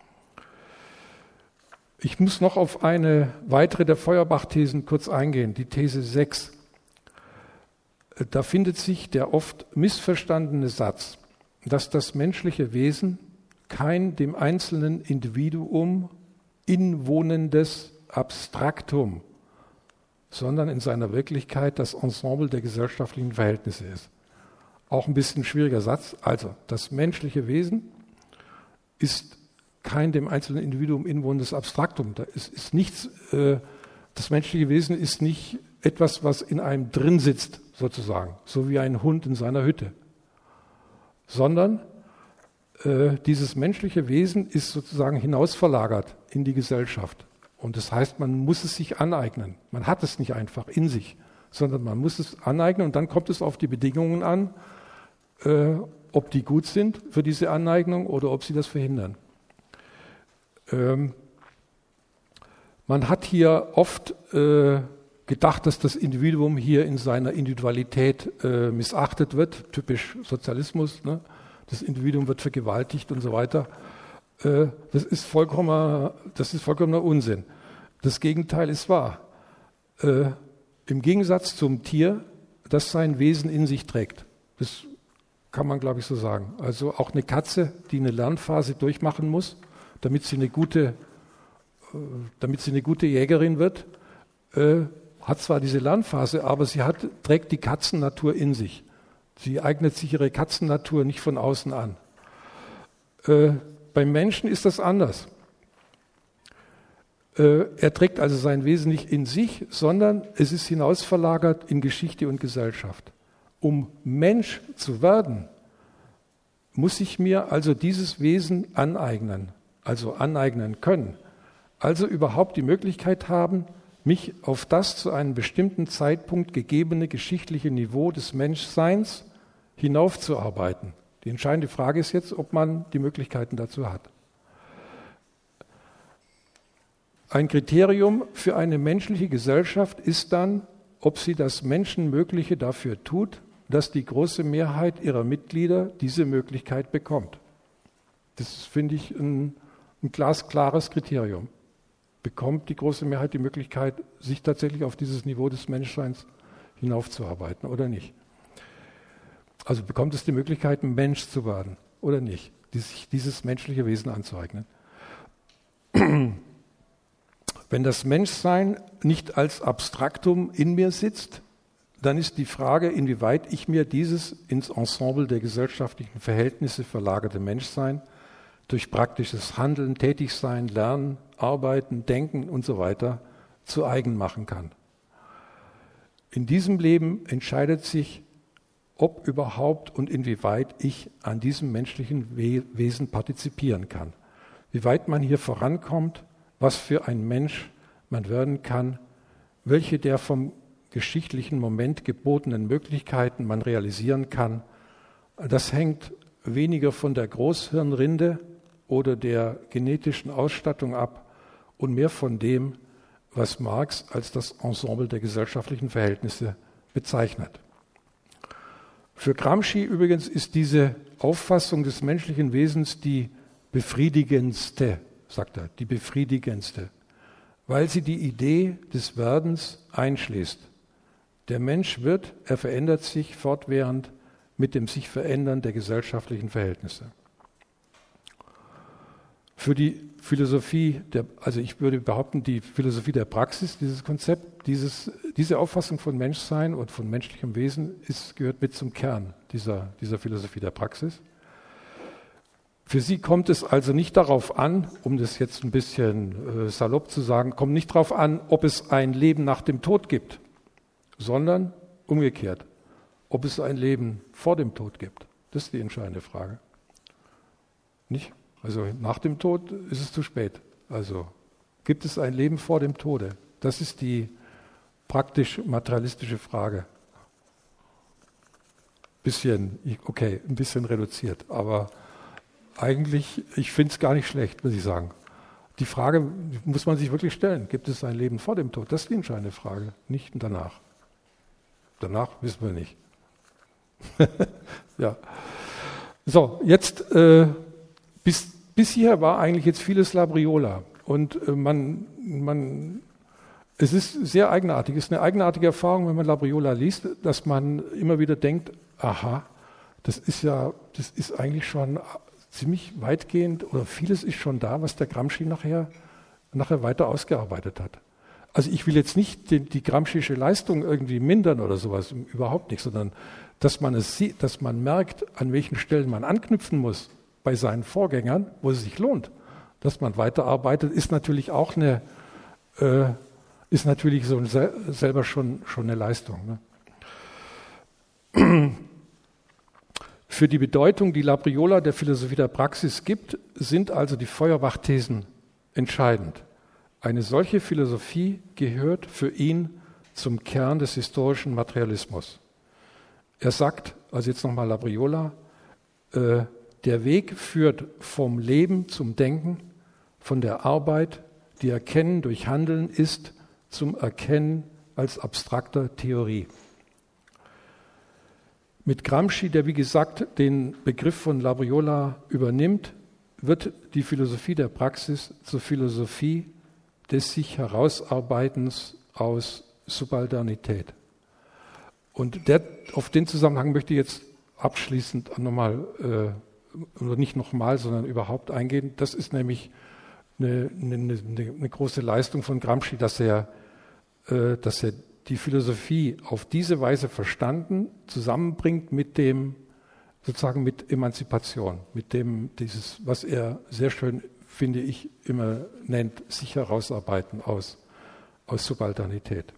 Ich muss noch auf eine weitere der Feuerbach-Thesen kurz eingehen, die These sechs. Da findet sich der oft missverstandene Satz, dass das menschliche Wesen kein dem einzelnen Individuum inwohnendes Abstraktum, sondern in seiner Wirklichkeit das Ensemble der gesellschaftlichen Verhältnisse ist. Auch ein bisschen schwieriger Satz. Also, das menschliche Wesen ist kein dem einzelnen Individuum inwohnendes Abstraktum. Da ist, ist nichts, äh, das menschliche Wesen ist nicht etwas, was in einem drin sitzt, sozusagen, so wie ein Hund in seiner Hütte. Sondern äh, dieses menschliche Wesen ist sozusagen hinausverlagert in die Gesellschaft. Und das heißt, man muss es sich aneignen. Man hat es nicht einfach in sich, sondern man muss es aneignen und dann kommt es auf die Bedingungen an, äh, ob die gut sind für diese Aneignung oder ob sie das verhindern. Ähm, man hat hier oft äh, gedacht, dass das Individuum hier in seiner Individualität äh, missachtet wird, typisch Sozialismus, ne? Das Individuum wird vergewaltigt und so weiter. Äh, das ist vollkommener, das ist vollkommener Unsinn. Das Gegenteil ist wahr. Äh, Im Gegensatz zum Tier, das sein Wesen in sich trägt. Das kann man, glaube ich, so sagen. Also auch eine Katze, die eine Lernphase durchmachen muss, damit sie eine gute, äh, damit sie eine gute Jägerin wird, äh, hat zwar diese Lernphase, aber sie hat, trägt die Katzennatur in sich. Sie eignet sich ihre Katzennatur nicht von außen an. Äh, beim Menschen ist das anders. Äh, er trägt also sein Wesen nicht in sich, sondern es ist hinausverlagert in Geschichte und Gesellschaft. Um Mensch zu werden, muss ich mir also dieses Wesen aneignen, also aneignen können. Also überhaupt die Möglichkeit haben, mich auf das zu einem bestimmten Zeitpunkt gegebene geschichtliche Niveau des Menschseins hinaufzuarbeiten. Die entscheidende Frage ist jetzt, ob man die Möglichkeiten dazu hat. Ein Kriterium für eine menschliche Gesellschaft ist dann, ob sie das Menschenmögliche dafür tut, dass die große Mehrheit ihrer Mitglieder diese Möglichkeit bekommt. Das ist, finde ich, ein, ein glasklares Kriterium. Bekommt die große Mehrheit die Möglichkeit, sich tatsächlich auf dieses Niveau des Menschseins hinaufzuarbeiten oder nicht? Also bekommt es die Möglichkeit, ein Mensch zu werden oder nicht, sich dieses menschliche Wesen anzueignen? Wenn das Menschsein nicht als Abstraktum in mir sitzt, dann ist die Frage, inwieweit ich mir dieses ins Ensemble der gesellschaftlichen Verhältnisse verlagerte Menschsein durch praktisches Handeln, Tätigsein, Lernen, Arbeiten, Denken und so weiter zu eigen machen kann. In diesem Leben entscheidet sich, ob überhaupt und inwieweit ich an diesem menschlichen Wesen partizipieren kann. Wie weit man hier vorankommt, was für ein Mensch man werden kann, welche der vom geschichtlichen Moment gebotenen Möglichkeiten man realisieren kann, das hängt weniger von der Großhirnrinde oder der genetischen Ausstattung ab und mehr von dem, was Marx als das Ensemble der gesellschaftlichen Verhältnisse bezeichnet. Für Gramsci übrigens ist diese Auffassung des menschlichen Wesens die befriedigendste, sagt er, die befriedigendste, weil sie die Idee des Werdens einschließt. Der Mensch wird, er verändert sich fortwährend mit dem sich Verändern der gesellschaftlichen Verhältnisse. Für die Philosophie, der, also ich würde behaupten, die Philosophie der Praxis, dieses Konzept, dieses, diese Auffassung von Menschsein und von menschlichem Wesen ist, gehört mit zum Kern dieser, dieser Philosophie der Praxis. Für sie kommt es also nicht darauf an, um das jetzt ein bisschen äh, salopp zu sagen, kommt nicht darauf an, ob es ein Leben nach dem Tod gibt, sondern umgekehrt, ob es ein Leben vor dem Tod gibt. Das ist die entscheidende Frage. Nicht? Also nach dem Tod ist es zu spät. Also gibt es ein Leben vor dem Tode? Das ist die praktisch materialistische Frage. Bisschen, okay, ein bisschen reduziert, aber eigentlich, ich finde es gar nicht schlecht, muss ich sagen. Die Frage muss man sich wirklich stellen, gibt es ein Leben vor dem Tod? Das ist die entscheidende Frage, nicht danach. Danach wissen wir nicht. Ja. So, jetzt äh, bis, bis hierher war eigentlich jetzt vieles Labriola. Und äh, man, man, es ist sehr eigenartig, es ist eine eigenartige Erfahrung, wenn man Labriola liest, dass man immer wieder denkt, aha, das ist ja, das ist eigentlich schon ziemlich weitgehend oder vieles ist schon da, was der Gramsci nachher, nachher weiter ausgearbeitet hat. Also ich will jetzt nicht die, die Gramscische Leistung irgendwie mindern oder sowas, überhaupt nicht, sondern dass man es sieht, dass man merkt, an welchen Stellen man anknüpfen muss bei seinen Vorgängern, wo es sich lohnt, dass man weiterarbeitet, ist natürlich auch eine, äh, ist natürlich so sel- selber schon, schon eine Leistung. Ne? Für die Bedeutung, die Labriola der Philosophie der Praxis gibt, sind also die Feuerbach-Thesen entscheidend. Eine solche Philosophie gehört für ihn zum Kern des historischen Materialismus. Er sagt, also jetzt nochmal Labriola, äh, der Weg führt vom Leben zum Denken, von der Arbeit, die Erkennen durch Handeln ist, zum Erkennen als abstrakter Theorie. Mit Gramsci, der wie gesagt den Begriff von Labriola übernimmt, wird die Philosophie der Praxis zur Philosophie des sich Herausarbeitens aus Subalternität. Und der, auf den Zusammenhang möchte ich jetzt abschließend nochmal, äh, oder nicht nochmal, sondern überhaupt eingehen. Das ist nämlich eine, eine, eine große Leistung von Gramsci, dass er, äh, dass er die Philosophie auf diese Weise verstanden zusammenbringt mit dem, sozusagen mit Emanzipation, mit dem, dieses, was er sehr schön, finde ich, immer nennt, sich herausarbeiten aus, aus Subalternität.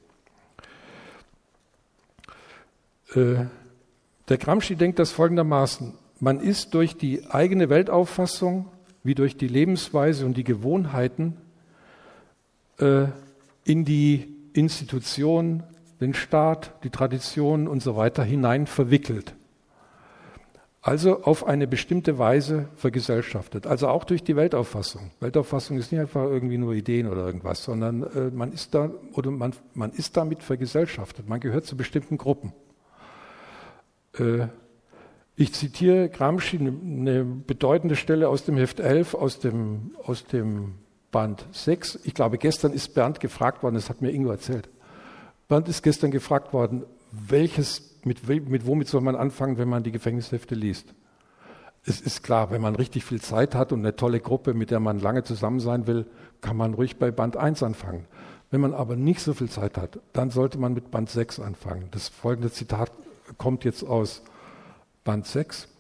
Äh, der Gramsci denkt das folgendermaßen: Man ist durch die eigene Weltauffassung, wie durch die Lebensweise und die Gewohnheiten äh, in die Institution, den Staat, die Traditionen und so weiter hinein verwickelt. Also auf eine bestimmte Weise vergesellschaftet. Also auch durch die Weltauffassung. Weltauffassung ist nicht einfach irgendwie nur Ideen oder irgendwas, sondern äh, man ist da oder man, man ist damit vergesellschaftet. Man gehört zu bestimmten Gruppen. Äh, ich zitiere Gramsci, eine, eine bedeutende Stelle aus dem Heft elf, aus dem, aus dem Band sechs. Ich glaube, gestern ist Bernd gefragt worden, das hat mir Ingo erzählt. Bernd ist gestern gefragt worden, welches, mit, mit womit soll man anfangen, wenn man die Gefängnishefte liest? es ist klar, wenn man richtig viel Zeit hat und eine tolle Gruppe, mit der man lange zusammen sein will, kann man ruhig bei Band eins anfangen. Wenn man aber nicht so viel Zeit hat, dann sollte man mit Band sechs anfangen. Das folgende Zitat kommt jetzt aus Band sechs.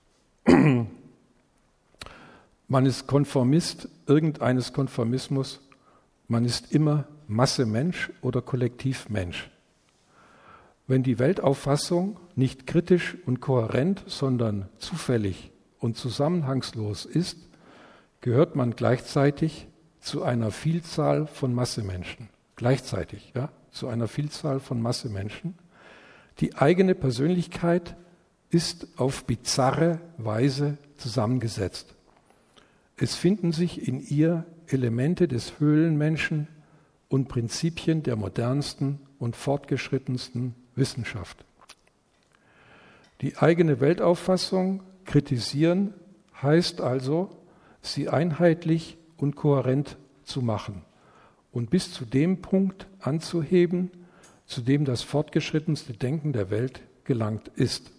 Man ist Konformist irgendeines Konformismus. Man ist immer Masse-Mensch oder Kollektiv-Mensch. Wenn die Weltauffassung nicht kritisch und kohärent, sondern zufällig und zusammenhangslos ist, gehört man gleichzeitig zu einer Vielzahl von Massemenschen. Gleichzeitig, ja, zu einer Vielzahl von Massemenschen. Die eigene Persönlichkeit ist auf bizarre Weise zusammengesetzt. Es finden sich in ihr Elemente des Höhlenmenschen und Prinzipien der modernsten und fortgeschrittensten Wissenschaft. Die eigene Weltauffassung kritisieren heißt also, sie einheitlich und kohärent zu machen und bis zu dem Punkt anzuheben, zu dem das fortgeschrittenste Denken der Welt gelangt ist.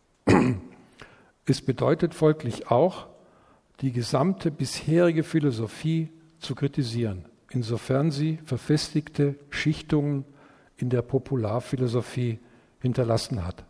Es bedeutet folglich auch, die gesamte bisherige Philosophie zu kritisieren, insofern sie verfestigte Schichtungen in der Popularphilosophie hinterlassen hat.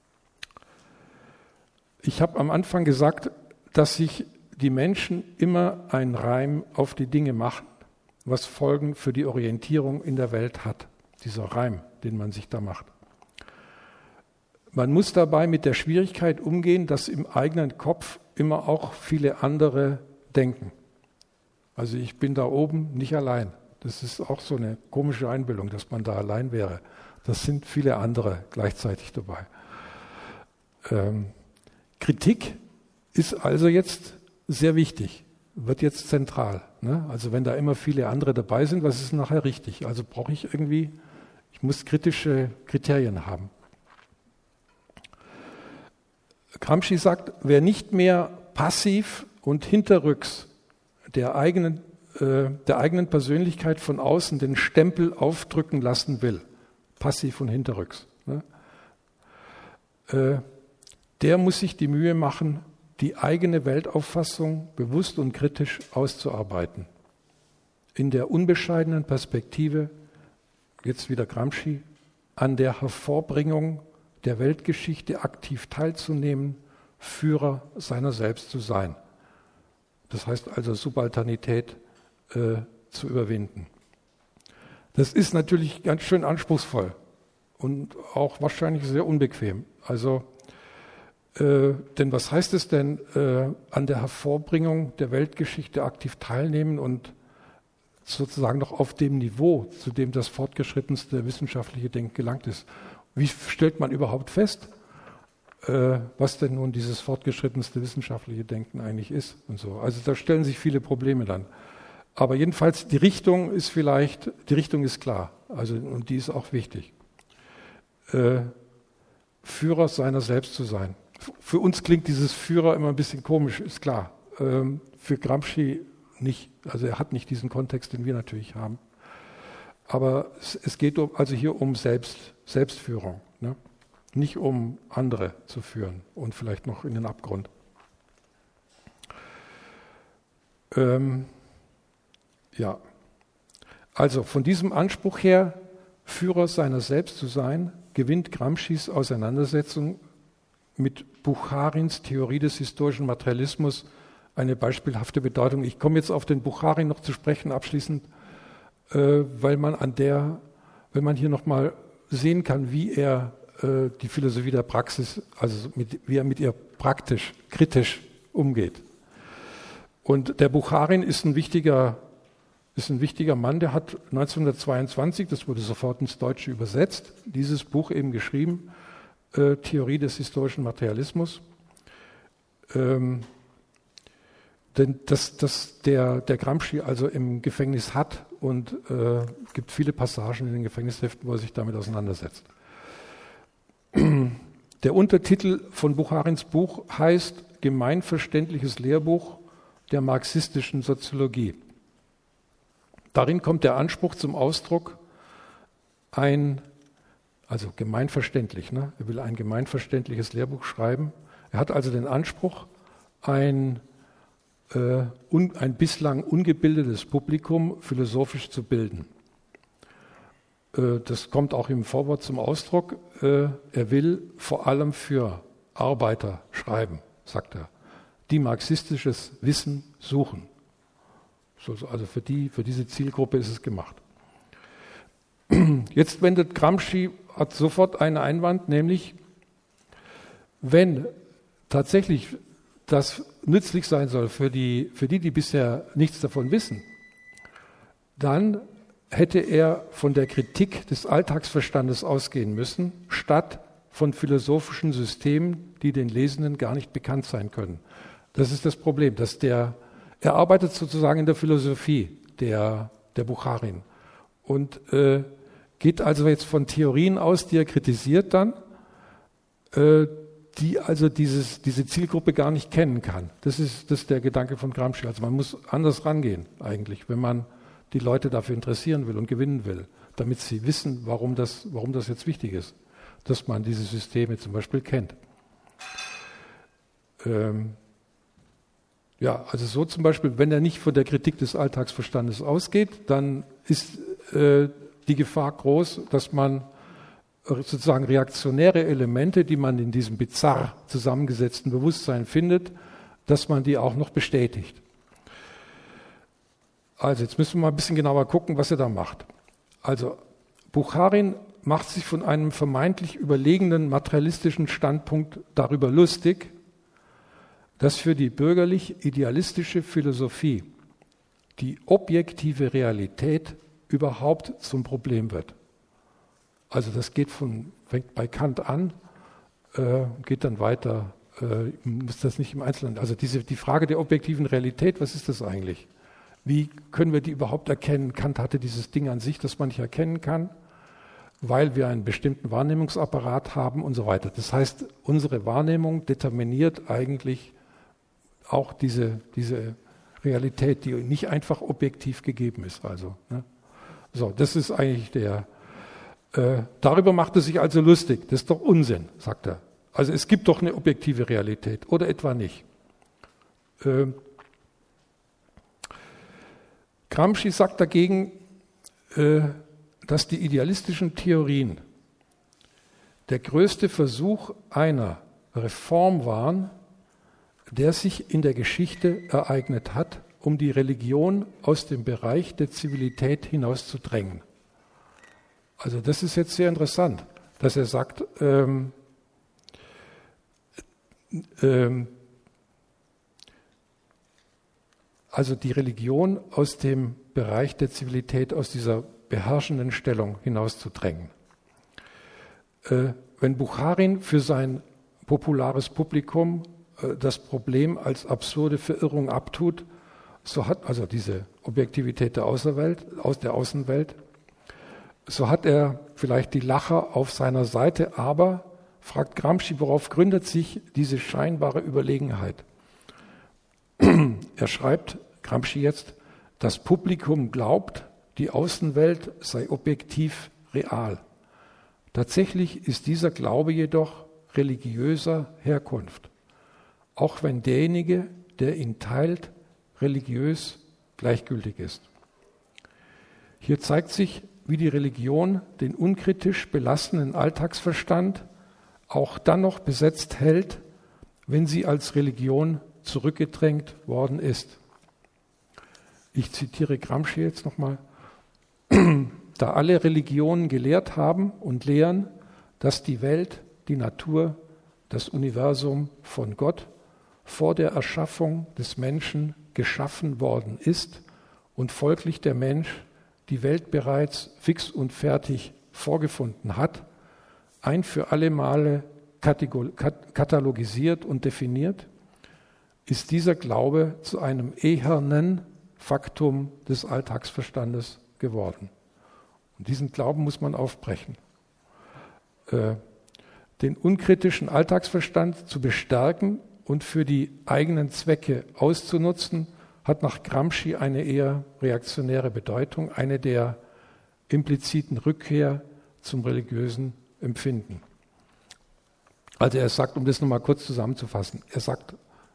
Ich habe am Anfang gesagt, dass sich die Menschen immer einen Reim auf die Dinge machen, was Folgen für die Orientierung in der Welt hat. Dieser Reim, den man sich da macht. Man muss dabei mit der Schwierigkeit umgehen, dass im eigenen Kopf immer auch viele andere denken. Also ich bin da oben nicht allein. Das ist auch so eine komische Einbildung, dass man da allein wäre. Das sind viele andere gleichzeitig dabei. Ähm, Kritik ist also jetzt sehr wichtig, wird jetzt zentral. Ne? Also wenn da immer viele andere dabei sind, was ist nachher richtig? Also brauche ich irgendwie, ich muss kritische Kriterien haben. Gramsci sagt, wer nicht mehr passiv und hinterrücks der eigenen, äh, der eigenen Persönlichkeit von außen den Stempel aufdrücken lassen will, passiv und hinterrücks, ne? äh, der muss sich die Mühe machen, die eigene Weltauffassung bewusst und kritisch auszuarbeiten. In der unbescheidenen Perspektive, jetzt wieder Gramsci, an der Hervorbringung der Weltgeschichte aktiv teilzunehmen, Führer seiner selbst zu sein. Das heißt also Subalternität äh, zu überwinden. Das ist natürlich ganz schön anspruchsvoll und auch wahrscheinlich sehr unbequem. Also, äh, denn was heißt es denn, äh, an der Hervorbringung der Weltgeschichte aktiv teilnehmen und sozusagen noch auf dem Niveau, zu dem das fortgeschrittenste wissenschaftliche Denken gelangt ist? Wie stellt man überhaupt fest, äh, was denn nun dieses fortgeschrittenste wissenschaftliche Denken eigentlich ist und so? Also da stellen sich viele Probleme dann. Aber jedenfalls die Richtung ist vielleicht, die Richtung ist klar, also und die ist auch wichtig. Äh, Führer seiner selbst zu sein. Für uns klingt dieses Führer immer ein bisschen komisch, ist klar. Ähm, für Gramsci nicht, also er hat nicht diesen Kontext, den wir natürlich haben. Aber es, es geht um, also hier um Selbst, Selbstführung, ne? Nicht um andere zu führen und vielleicht noch in den Abgrund. Ähm, ja, also von diesem Anspruch her, Führer seiner selbst zu sein, gewinnt Gramscis Auseinandersetzung mit Bukharins Theorie des historischen Materialismus eine beispielhafte Bedeutung. Ich komme jetzt auf den Bukharin noch zu sprechen abschließend, weil man an der, wenn man hier nochmal sehen kann, wie er äh, die Philosophie der Praxis, also mit, wie er mit ihr praktisch, kritisch umgeht. Und der Bukharin ist ein wichtiger, ist ein wichtiger Mann, der hat neunzehnhundertzweiundzwanzig, das wurde sofort ins Deutsche übersetzt, dieses Buch eben geschrieben, äh, Theorie des historischen Materialismus. Ähm, Denn das, das der, der Gramsci also im Gefängnis hat und äh, gibt viele Passagen in den Gefängnisheften, wo er sich damit auseinandersetzt. Der Untertitel von Bukharins Buch heißt Gemeinverständliches Lehrbuch der marxistischen Soziologie. Darin kommt der Anspruch zum Ausdruck, ein, also gemeinverständlich, ne? Er will ein gemeinverständliches Lehrbuch schreiben. Er hat also den Anspruch, ein, äh, un, ein bislang ungebildetes Publikum philosophisch zu bilden. Äh, das kommt auch im Vorwort zum Ausdruck. Äh, er will vor allem für Arbeiter schreiben, sagt er, die marxistisches Wissen suchen. So, also für, die, für diese Zielgruppe ist es gemacht. Jetzt wendet Gramsci, hat sofort einen Einwand, nämlich, wenn tatsächlich das nützlich sein soll für die, für die, die bisher nichts davon wissen, dann hätte er von der Kritik des Alltagsverstandes ausgehen müssen, statt von philosophischen Systemen, die den Lesenden gar nicht bekannt sein können. Das ist das Problem, dass der, er arbeitet sozusagen in der Philosophie, der, der Bukharin, und äh, geht also jetzt von Theorien aus, die er kritisiert dann, äh, die also dieses, diese Zielgruppe gar nicht kennen kann. Das ist, das ist der Gedanke von Gramsci. Also man muss anders rangehen eigentlich, wenn man die Leute dafür interessieren will und gewinnen will, damit sie wissen, warum das, warum das jetzt wichtig ist, dass man diese Systeme zum Beispiel kennt. Ähm ja, also so zum Beispiel, wenn er nicht von der Kritik des Alltagsverstandes ausgeht, dann ist äh, die Gefahr groß, dass man sozusagen reaktionäre Elemente, die man in diesem bizarr zusammengesetzten Bewusstsein findet, dass man die auch noch bestätigt. Also jetzt müssen wir mal ein bisschen genauer gucken, was er da macht. Also Bukharin macht sich von einem vermeintlich überlegenen materialistischen Standpunkt darüber lustig, dass für die bürgerlich-idealistische Philosophie die objektive Realität überhaupt zum Problem wird. Also das geht von, fängt bei Kant an, äh, geht dann weiter, äh, muss das nicht im Einzelnen, also diese, die Frage der objektiven Realität, was ist das eigentlich? Wie können wir die überhaupt erkennen? Kant hatte dieses Ding an sich, das man nicht erkennen kann, weil wir einen bestimmten Wahrnehmungsapparat haben und so weiter. Das heißt, unsere Wahrnehmung determiniert eigentlich auch diese, diese Realität, die nicht einfach objektiv gegeben ist. Also, ne? So, das ist eigentlich der, äh, darüber macht er sich also lustig. Das ist doch Unsinn, sagt er. Also es gibt doch eine objektive Realität oder etwa nicht. Äh, Gramsci sagt dagegen, äh, dass die idealistischen Theorien der größte Versuch einer Reform waren, der sich in der Geschichte ereignet hat, um die Religion aus dem Bereich der Zivilität hinauszudrängen. Also das ist jetzt sehr interessant, dass er sagt, ähm, ähm, also die Religion aus dem Bereich der Zivilität, aus dieser beherrschenden Stellung hinauszudrängen. Äh, wenn Bukharin für sein populares Publikum äh, das Problem als absurde Verirrung abtut, so hat also diese Objektivität der Außenwelt, aus der Außenwelt, so hat er vielleicht die Lacher auf seiner Seite, aber, fragt Gramsci, worauf gründet sich diese scheinbare Überlegenheit? Er schreibt, Gramsci jetzt, das Publikum glaubt, die Außenwelt sei objektiv real. Tatsächlich ist dieser Glaube jedoch religiöser Herkunft, auch wenn derjenige, der ihn teilt, religiös gleichgültig ist. Hier zeigt sich, wie die Religion den unkritisch belassenen Alltagsverstand auch dann noch besetzt hält, wenn sie als Religion zurückgedrängt worden ist. Ich zitiere Gramsci jetzt nochmal. Da alle Religionen gelehrt haben und lehren, dass die Welt, die Natur, das Universum von Gott vor der Erschaffung des Menschen geschaffen worden ist und folglich der Mensch die Welt bereits fix und fertig vorgefunden hat, ein für alle Male katalogisiert und definiert, ist dieser Glaube zu einem ehernen Faktum des Alltagsverstandes geworden. Und diesen Glauben muss man aufbrechen. Äh, den unkritischen Alltagsverstand zu bestärken und für die eigenen Zwecke auszunutzen, hat nach Gramsci eine eher reaktionäre Bedeutung, eine der impliziten Rückkehr zum religiösen Empfinden. Also er sagt, um das nochmal kurz zusammenzufassen, er sagt,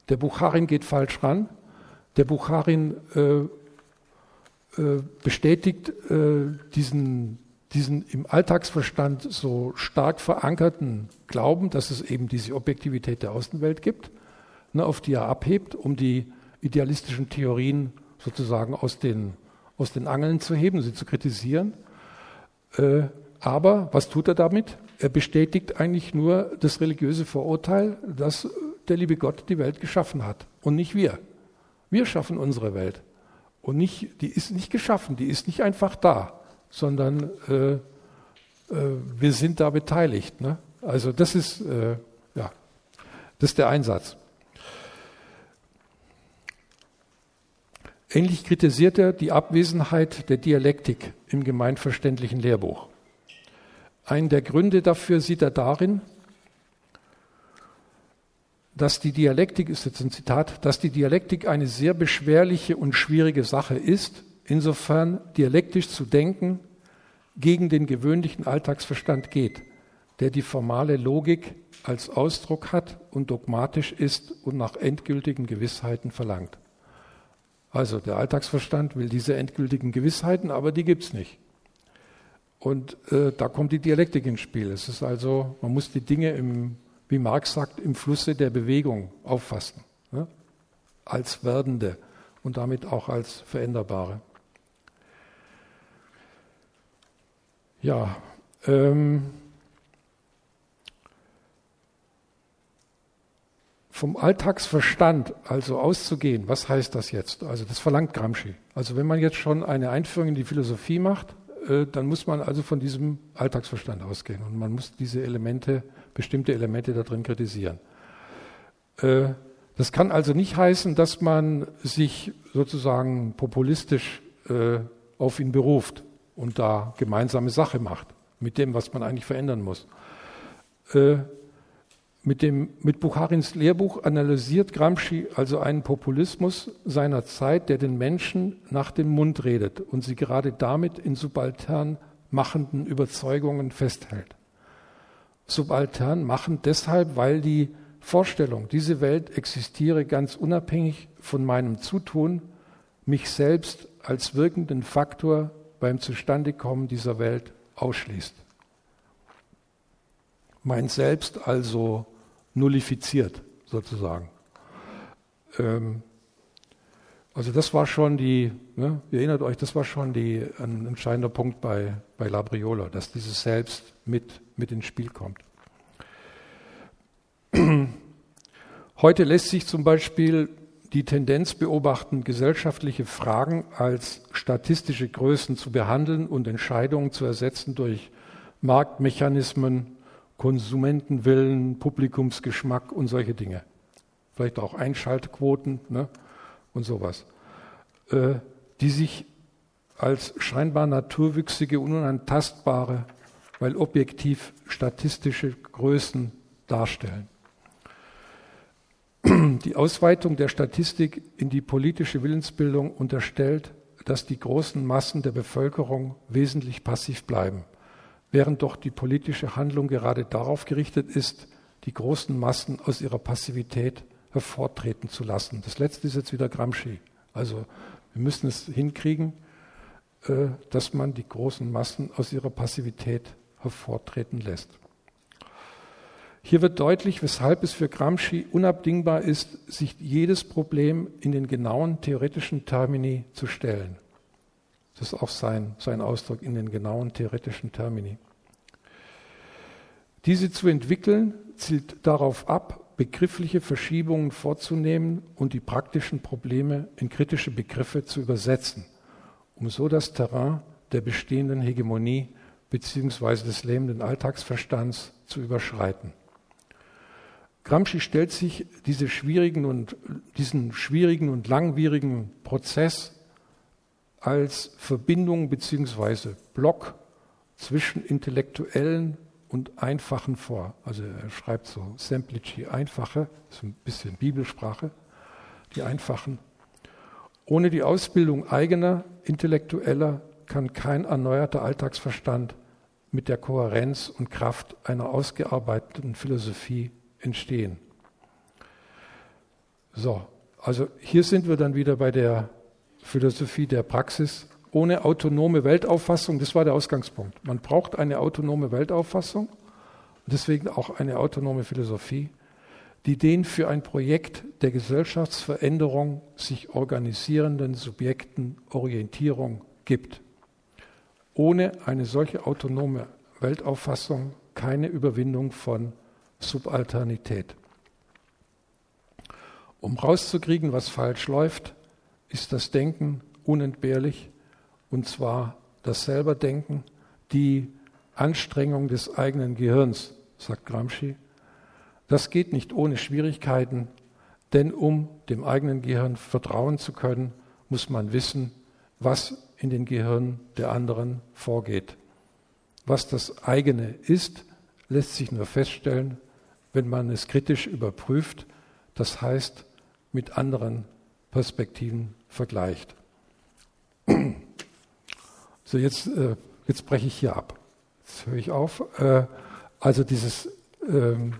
der Bukharin geht falsch ran. Der Bukharin äh, äh, bestätigt äh, diesen, diesen im Alltagsverstand so stark verankerten Glauben, dass es eben diese Objektivität der Außenwelt gibt, ne, auf die er abhebt, um die idealistischen Theorien sozusagen aus den, aus den Angeln zu heben, sie zu kritisieren. Äh, aber was tut er damit? Er bestätigt eigentlich nur das religiöse Vorurteil, dass der liebe Gott die Welt geschaffen hat und nicht wir. Wir schaffen unsere Welt und nicht, die ist nicht geschaffen, die ist nicht einfach da, sondern äh, äh, wir sind da beteiligt. Ne? Also das ist, äh, ja, das ist der Einsatz. Ähnlich kritisiert er die Abwesenheit der Dialektik im gemeinverständlichen Lehrbuch. Einen der Gründe dafür sieht er darin, dass die Dialektik, ist jetzt ein Zitat, dass die Dialektik eine sehr beschwerliche und schwierige Sache ist, insofern dialektisch zu denken gegen den gewöhnlichen Alltagsverstand geht, der die formale Logik als Ausdruck hat und dogmatisch ist und nach endgültigen Gewissheiten verlangt. Also der Alltagsverstand will diese endgültigen Gewissheiten, aber die gibt es nicht. Und äh, da kommt die Dialektik ins Spiel. Es ist also, man muss die Dinge, im, wie Marx sagt, im Flusse der Bewegung auffassen, ne? Als werdende und damit auch als veränderbare. Ja, ähm, vom Alltagsverstand also auszugehen, was heißt das jetzt? Also das verlangt Gramsci. Also wenn man jetzt schon eine Einführung in die Philosophie macht, äh, dann muss man also von diesem Alltagsverstand ausgehen und man muss diese Elemente, bestimmte Elemente da drin kritisieren. Äh, das kann also nicht heißen, dass man sich sozusagen populistisch äh, auf ihn beruft und da gemeinsame Sache macht mit dem, was man eigentlich verändern muss. Äh, Mit, dem, mit Bukharins Lehrbuch analysiert Gramsci also einen Populismus seiner Zeit, der den Menschen nach dem Mund redet und sie gerade damit in subaltern machenden Überzeugungen festhält. Subaltern machend deshalb, weil die Vorstellung, diese Welt existiere ganz unabhängig von meinem Zutun, mich selbst als wirkenden Faktor beim Zustandekommen dieser Welt ausschließt. Mein Selbst also nullifiziert, sozusagen. Ähm, also das war schon die, ne, ihr erinnert euch, das war schon die, ein entscheidender Punkt bei, bei Labriola, dass dieses Selbst mit, mit ins Spiel kommt. Heute lässt sich zum Beispiel die Tendenz beobachten, gesellschaftliche Fragen als statistische Größen zu behandeln und Entscheidungen zu ersetzen durch Marktmechanismen, Konsumentenwillen, Publikumsgeschmack und solche Dinge. Vielleicht auch Einschaltquoten, ne, und sowas. Äh, die sich als scheinbar naturwüchsige, unantastbare, weil objektiv statistische Größen darstellen. Die Ausweitung der Statistik in die politische Willensbildung unterstellt, dass die großen Massen der Bevölkerung wesentlich passiv bleiben, während doch die politische Handlung gerade darauf gerichtet ist, die großen Massen aus ihrer Passivität hervortreten zu lassen. Das letzte ist jetzt wieder Gramsci. Also wir müssen es hinkriegen, dass man die großen Massen aus ihrer Passivität hervortreten lässt. Hier wird deutlich, weshalb es für Gramsci unabdingbar ist, sich jedes Problem in den genauen theoretischen Termini zu stellen. Das ist auch sein, sein Ausdruck, in den genauen theoretischen Termini. Diese zu entwickeln, zielt darauf ab, begriffliche Verschiebungen vorzunehmen und die praktischen Probleme in kritische Begriffe zu übersetzen, um so das Terrain der bestehenden Hegemonie bzw. des lähmenden Alltagsverstands zu überschreiten. Gramsci stellt sich diese schwierigen und, diesen schwierigen und langwierigen Prozess als Verbindung bzw. Block zwischen Intellektuellen und Einfachen vor. Also er schreibt so Semplici, Einfache, das ist ein bisschen Bibelsprache, die Einfachen. Ohne die Ausbildung eigener Intellektueller kann kein erneuerter Alltagsverstand mit der Kohärenz und Kraft einer ausgearbeiteten Philosophie entstehen. So, also hier sind wir dann wieder bei der Philosophie der Praxis. Ohne autonome Weltauffassung, das war der Ausgangspunkt. Man braucht eine autonome Weltauffassung, deswegen auch eine autonome Philosophie, die den für ein Projekt der Gesellschaftsveränderung sich organisierenden Subjekten Orientierung gibt. Ohne eine solche autonome Weltauffassung keine Überwindung von Subalternität. Um rauszukriegen, was falsch läuft, ist das Denken unentbehrlich, und zwar das Selberdenken, die Anstrengung des eigenen Gehirns, sagt Gramsci. Das geht nicht ohne Schwierigkeiten, denn um dem eigenen Gehirn vertrauen zu können, muss man wissen, was in den Gehirnen der anderen vorgeht. Was das eigene ist, lässt sich nur feststellen, wenn man es kritisch überprüft, das heißt mit anderen Perspektiven vergleicht. So, jetzt, äh, jetzt breche ich hier ab. Jetzt höre ich auf. Äh, also dieses, ähm,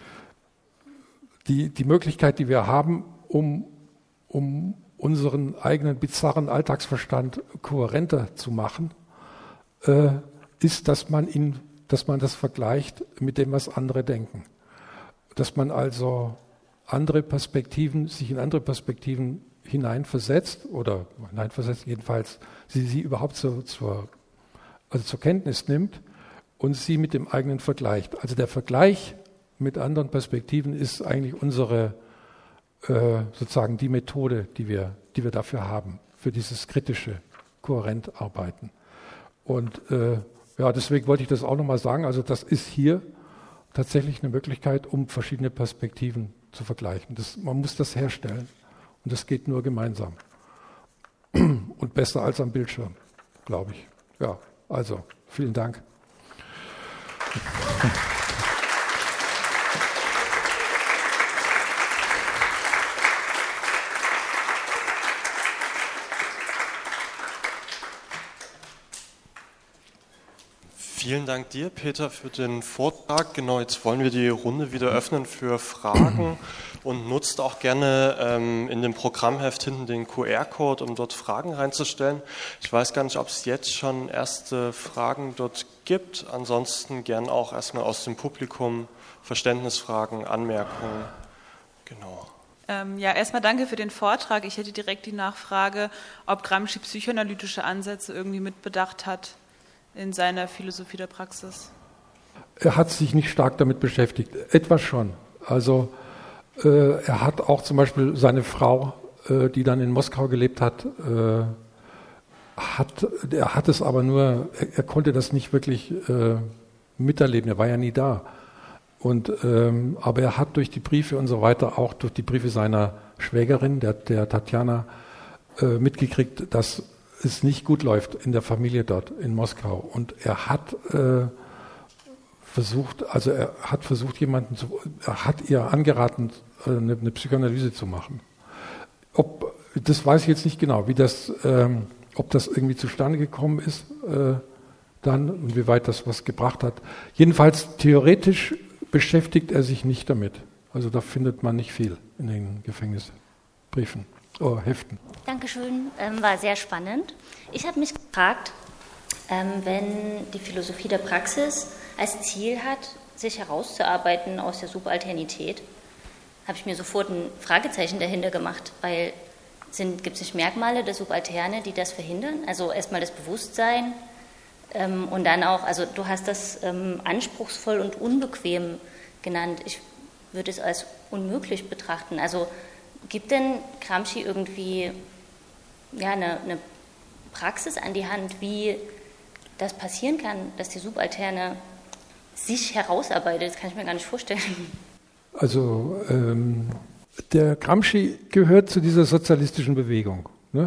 die, die Möglichkeit, die wir haben, um, um unseren eigenen bizarren Alltagsverstand kohärenter zu machen, äh, ist, dass man ihn, dass man das vergleicht mit dem, was andere denken. Dass man also andere Perspektiven, sich in andere Perspektiven hineinversetzt oder hineinversetzt jedenfalls, sie, sie überhaupt so, zur, also zur Kenntnis nimmt und sie mit dem eigenen vergleicht. Also der Vergleich mit anderen Perspektiven ist eigentlich unsere, äh, sozusagen die Methode, die wir, die wir dafür haben, für dieses kritische, kohärent Arbeiten. Und äh, ja, deswegen wollte ich das auch nochmal sagen. Also das ist hier tatsächlich eine Möglichkeit, um verschiedene Perspektiven zu vergleichen. Das, man muss das herstellen. Und das geht nur gemeinsam. Und besser als am Bildschirm, glaube ich. Ja, also, vielen Dank. Vielen Dank dir, Peter, für den Vortrag. Genau, jetzt wollen wir die Runde wieder öffnen für Fragen und nutzt auch gerne ähm, in dem Programmheft hinten den Q R-Code, um dort Fragen reinzustellen. Ich weiß gar nicht, ob es jetzt schon erste Fragen dort gibt. Ansonsten gern auch erstmal aus dem Publikum Verständnisfragen, Anmerkungen. Genau. Ähm, ja, erstmal danke für den Vortrag. Ich hätte direkt die Nachfrage, ob Gramsci psychoanalytische Ansätze irgendwie mitbedacht hat in seiner Philosophie der Praxis. Er hat sich nicht stark damit beschäftigt, etwas schon. Also äh, er hat auch zum Beispiel seine Frau, äh, die dann in Moskau gelebt hat, äh, hat er hat es aber nur, er, er konnte das nicht wirklich äh, miterleben, er war ja nie da. Und, ähm, aber er hat durch die Briefe und so weiter, auch durch die Briefe seiner Schwägerin, der, der Tatjana, äh, mitgekriegt, dass es nicht gut läuft in der Familie dort in Moskau. Und er hat äh, versucht, also er hat versucht, jemanden zu, er hat ihr angeraten, äh, eine, eine Psychoanalyse zu machen. Ob, das weiß ich jetzt nicht genau, wie das, ähm, ob das irgendwie zustande gekommen ist, äh, dann und wie weit das was gebracht hat. Jedenfalls theoretisch beschäftigt er sich nicht damit. Also da findet man nicht viel in den Gefängnisbriefen. Oh, Heften. Dankeschön, ähm, war sehr spannend. Ich habe mich gefragt, ähm, wenn die Philosophie der Praxis als Ziel hat, sich herauszuarbeiten aus der Subalternität, habe ich mir sofort ein Fragezeichen dahinter gemacht, weil gibt es nicht Merkmale der Subalterne, die das verhindern? Also erstmal das Bewusstsein ähm, und dann auch, also du hast das ähm, anspruchsvoll und unbequem genannt. Ich würde es als unmöglich betrachten. Also gibt denn Gramsci irgendwie ja, eine, eine Praxis an die Hand, wie das passieren kann, dass die Subalterne sich herausarbeitet? Das kann ich mir gar nicht vorstellen. Also ähm, der Gramsci gehört zu dieser sozialistischen Bewegung. Ne?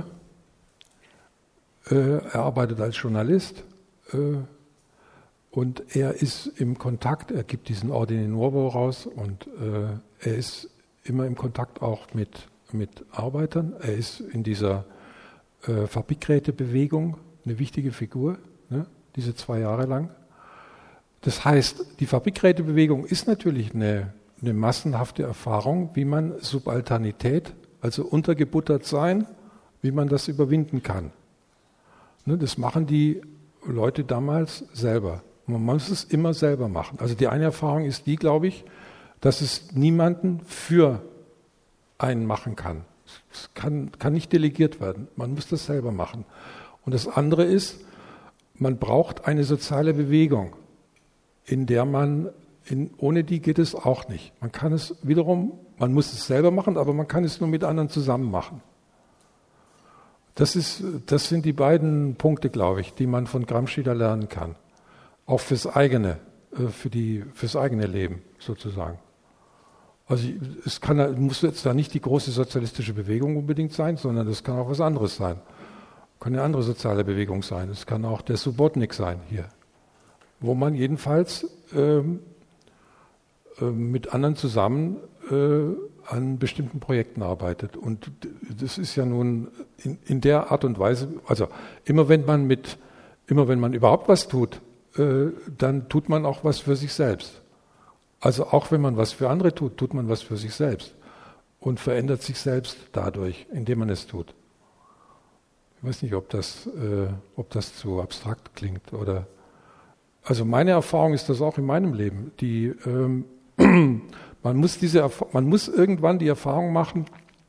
Äh, er arbeitet als Journalist äh, und er ist im Kontakt, er gibt diesen Ordine Nuovo raus und äh, er ist immer im Kontakt auch mit, mit Arbeitern. Er ist in dieser äh, Fabrikrätebewegung eine wichtige Figur, ne, diese zwei Jahre lang. Das heißt, die Fabrikrätebewegung ist natürlich eine eine massenhafte Erfahrung, wie man Subalternität, also untergebuttert sein, wie man das überwinden kann. Ne, das machen die Leute damals selber. Man muss es immer selber machen. Also die eine Erfahrung ist die, glaube ich, dass es niemanden für einen machen kann. Es kann, kann nicht delegiert werden. Man muss das selber machen. Und das andere ist, man braucht eine soziale Bewegung, in der man, in, ohne die geht es auch nicht. Man kann es wiederum, man muss es selber machen, aber man kann es nur mit anderen zusammen machen. Das ist, das sind die beiden Punkte, glaube ich, die man von Gramsci da lernen kann. Auch fürs eigene, für die, fürs eigene Leben sozusagen. Also es kann, muss jetzt da nicht die große sozialistische Bewegung unbedingt sein, sondern es kann auch was anderes sein. Kann eine andere soziale Bewegung sein. Es kann auch der Subotnik sein hier, wo man jedenfalls ähm, äh, mit anderen zusammen äh, an bestimmten Projekten arbeitet. Und das ist ja nun in, in der Art und Weise, also immer wenn man mit, immer wenn man überhaupt was tut, äh, dann tut man auch was für sich selbst. Also auch wenn man was für andere tut, tut man was für sich selbst und verändert sich selbst dadurch, indem man es tut. Ich weiß nicht, ob das, äh, ob das zu abstrakt klingt oder. Also meine Erfahrung ist das auch in meinem Leben. Die, ähm, man muss diese, man muss irgendwann die Erfahrung machen,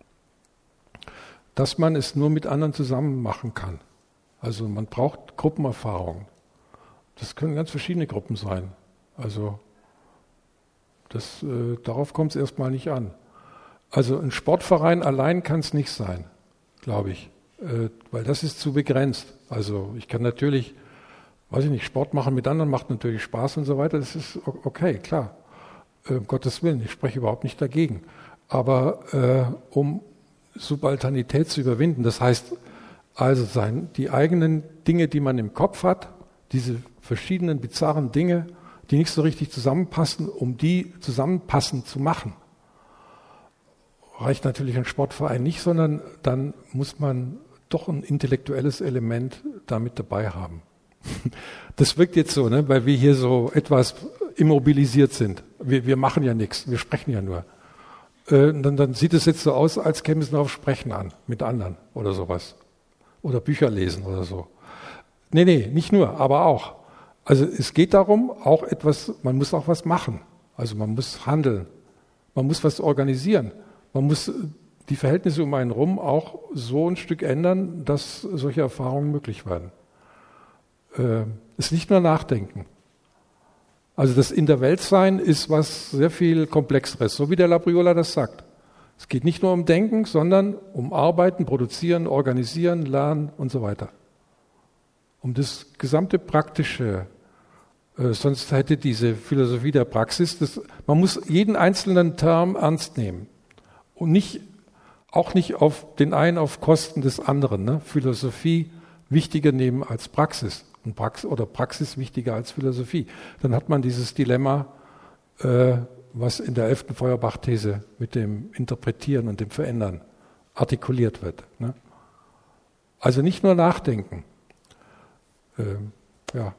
dass man es nur mit anderen zusammen machen kann. Also man braucht Gruppenerfahrungen. Das können ganz verschiedene Gruppen sein. Also das, äh, darauf kommt es erstmal nicht an. Also ein Sportverein allein kann es nicht sein, glaube ich, äh, weil das ist zu begrenzt. Also ich kann natürlich, weiß ich nicht, Sport machen mit anderen macht natürlich Spaß und so weiter, das ist okay, klar, äh, um Gottes Willen, ich spreche überhaupt nicht dagegen. Aber äh, um Subalternität zu überwinden, das heißt also sein, die eigenen Dinge, die man im Kopf hat, diese verschiedenen bizarren Dinge, die nicht so richtig zusammenpassen, um die zusammenpassend zu machen. Reicht natürlich ein Sportverein nicht, sondern dann muss man doch ein intellektuelles Element damit dabei haben. Das wirkt jetzt so, ne, weil wir hier so etwas immobilisiert sind. Wir, wir machen ja nichts, wir sprechen ja nur. Äh, dann, dann sieht es jetzt so aus, als käme es nur auf Sprechen an, mit anderen oder sowas. Oder Bücher lesen oder so. Nee, nee, nicht nur, aber auch. Also es geht darum, auch etwas, man muss auch was machen. Also man muss handeln, man muss was organisieren, man muss die Verhältnisse um einen rum auch so ein Stück ändern, dass solche Erfahrungen möglich werden. Äh, es ist nicht nur Nachdenken. Also das In der Welt sein ist was sehr viel Komplexeres, so wie der Labriola das sagt. Es geht nicht nur um Denken, sondern um Arbeiten, Produzieren, Organisieren, Lernen und so weiter. Um das gesamte Praktische. Sonst hätte diese Philosophie der Praxis, das, man muss jeden einzelnen Term ernst nehmen und nicht, auch nicht auf den einen auf Kosten des anderen. Ne? Philosophie wichtiger nehmen als Praxis und Praxis, oder Praxis wichtiger als Philosophie. Dann hat man dieses Dilemma, äh, was in der elften Feuerbach-These mit dem Interpretieren und dem Verändern artikuliert wird. Ne? Also nicht nur nachdenken. Ähm, ja.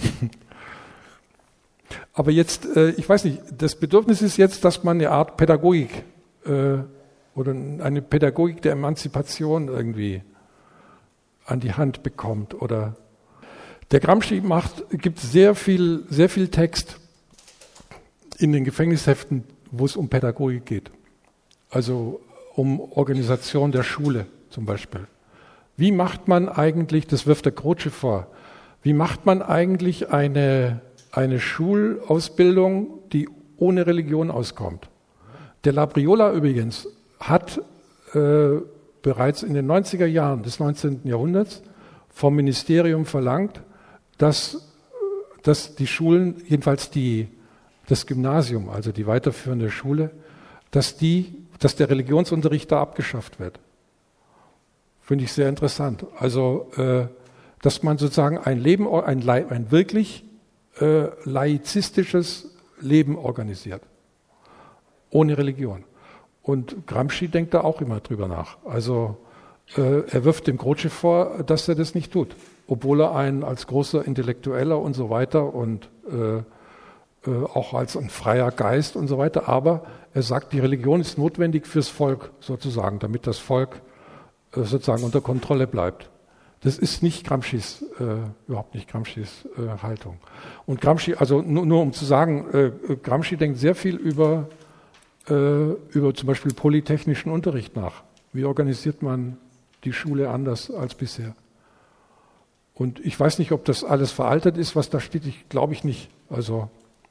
Aber jetzt, äh, ich weiß nicht, das Bedürfnis ist jetzt, dass man eine Art Pädagogik äh, oder eine Pädagogik der Emanzipation irgendwie an die Hand bekommt. Oder der Gramsci macht, gibt sehr viel, sehr viel Text in den Gefängnisheften, wo es um Pädagogik geht. Also um Organisation der Schule zum Beispiel. Wie macht man eigentlich, das wirft der Croce vor, wie macht man eigentlich eine eine Schulausbildung, die ohne Religion auskommt? Der Labriola übrigens hat äh, bereits in den neunziger Jahren des neunzehnten Jahrhunderts vom Ministerium verlangt, dass, dass die Schulen, jedenfalls die, das Gymnasium, also die weiterführende Schule, dass, die, dass der Religionsunterricht da abgeschafft wird. Finde ich sehr interessant. Also, äh, dass man sozusagen ein Leben, ein, ein wirklich Äh, laizistisches Leben organisiert, ohne Religion. Und Gramsci denkt da auch immer drüber nach. Also äh, er wirft dem Croce vor, dass er das nicht tut, obwohl er ein als großer Intellektueller und so weiter und äh, äh, auch als ein freier Geist und so weiter. Aber er sagt, die Religion ist notwendig fürs Volk sozusagen, damit das Volk äh, sozusagen unter Kontrolle bleibt. Das ist nicht Gramscis, äh, überhaupt nicht Gramscis äh, Haltung. Und Gramsci, also nur, nur um zu sagen, äh, Gramsci denkt sehr viel über, äh, über zum Beispiel polytechnischen Unterricht nach. Wie organisiert man die Schule anders als bisher? Und ich weiß nicht, ob das alles veraltet ist, was da steht. Ich glaube ich nicht. Also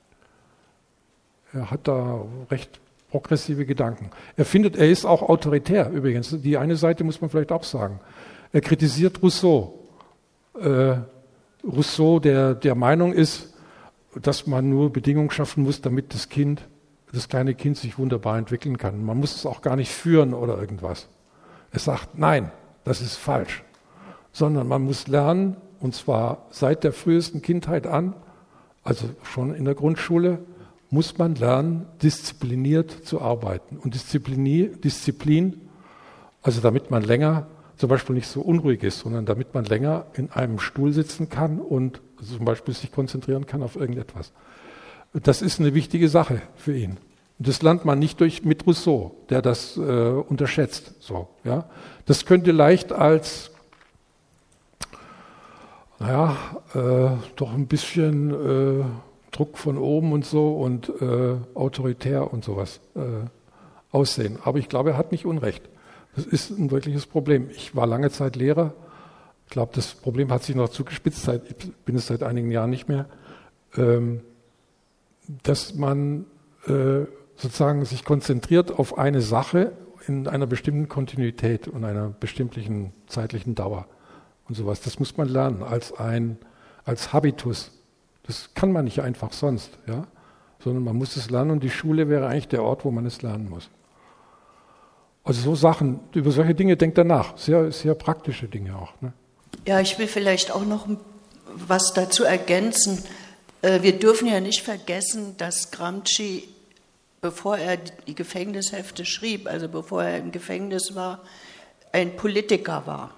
er hat da recht progressive Gedanken. Er findet, er ist auch autoritär übrigens. Die eine Seite muss man vielleicht auch sagen. Er kritisiert Rousseau. Äh, Rousseau, der der Meinung ist, dass man nur Bedingungen schaffen muss, damit das Kind, das kleine Kind sich wunderbar entwickeln kann. Man muss es auch gar nicht führen oder irgendwas. Er sagt, nein, das ist falsch. Sondern man muss lernen, und zwar seit der frühesten Kindheit an, also schon in der Grundschule, muss man lernen, diszipliniert zu arbeiten. Und Disziplin, Disziplin, also damit man länger zum Beispiel nicht so unruhig ist, sondern damit man länger in einem Stuhl sitzen kann und zum Beispiel sich konzentrieren kann auf irgendetwas. Das ist eine wichtige Sache für ihn. Und das lernt man nicht durch mit Rousseau, der das äh, unterschätzt. So, ja. Das könnte leicht als, naja, äh, doch ein bisschen äh, Druck von oben und so und äh, autoritär und sowas äh, aussehen. Aber ich glaube, er hat nicht Unrecht. Das ist ein wirkliches Problem. Ich war lange Zeit Lehrer. Ich glaube, das Problem hat sich noch zugespitzt. Ich bin es seit einigen Jahren nicht mehr. Ähm, dass man äh, sozusagen sich konzentriert auf eine Sache in einer bestimmten Kontinuität und einer bestimmten zeitlichen Dauer und sowas. Das muss man lernen als ein als Habitus. Das kann man nicht einfach sonst, ja, sondern man muss es lernen und die Schule wäre eigentlich der Ort, wo man es lernen muss. Also so Sachen, über solche Dinge denkt er nach, sehr, sehr praktische Dinge auch. Ne? Ja, ich will vielleicht auch noch was dazu ergänzen. Wir dürfen ja nicht vergessen, dass Gramsci, bevor er die Gefängnishefte schrieb, also bevor er im Gefängnis war, ein Politiker war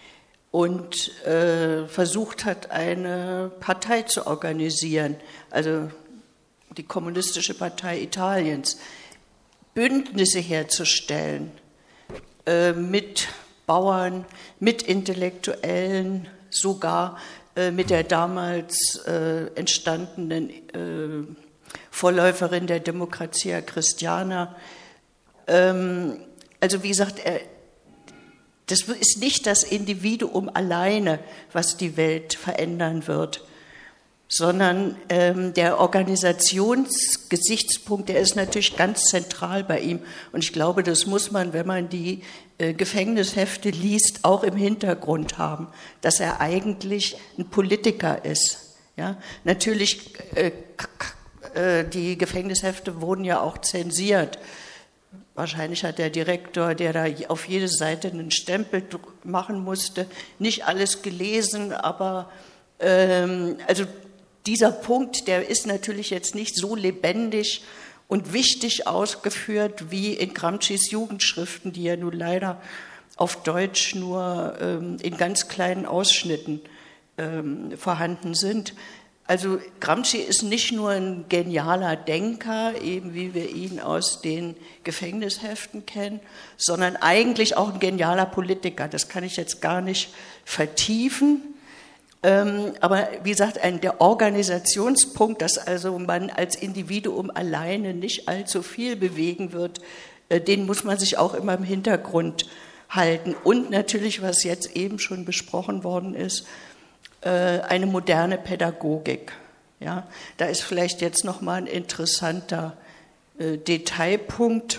und äh, versucht hat, eine Partei zu organisieren, also die Kommunistische Partei Italiens. Bündnisse herzustellen äh, mit Bauern, mit Intellektuellen, sogar äh, mit der damals äh, entstandenen äh, Vorläuferin der Democrazia Christiana. Ähm, also wie gesagt, er, das ist nicht das Individuum alleine, was die Welt verändern wird, sondern ähm, der Organisationsgesichtspunkt, der ist natürlich ganz zentral bei ihm. Und ich glaube, das muss man, wenn man die äh, Gefängnishefte liest, auch im Hintergrund haben, dass er eigentlich ein Politiker ist. Ja? Natürlich, äh, äh, die Gefängnishefte wurden ja auch zensiert. Wahrscheinlich hat der Direktor, der da auf jede Seite einen Stempel machen musste, nicht alles gelesen, aber ähm, also dieser Punkt, der ist natürlich jetzt nicht so lebendig und wichtig ausgeführt wie in Gramscis Jugendschriften, die ja nun leider auf Deutsch nur ähm, in ganz kleinen Ausschnitten ähm, vorhanden sind. Also Gramsci ist nicht nur ein genialer Denker, eben wie wir ihn aus den Gefängnisheften kennen, sondern eigentlich auch ein genialer Politiker. Das kann ich jetzt gar nicht vertiefen. Ähm, aber wie gesagt, ein, der Organisationspunkt, dass also man als Individuum alleine nicht allzu viel bewegen wird, äh, den muss man sich auch immer im Hintergrund halten. Und natürlich, was jetzt eben schon besprochen worden ist, äh, eine moderne Pädagogik. Ja, da ist vielleicht jetzt nochmal ein interessanter äh, Detailpunkt,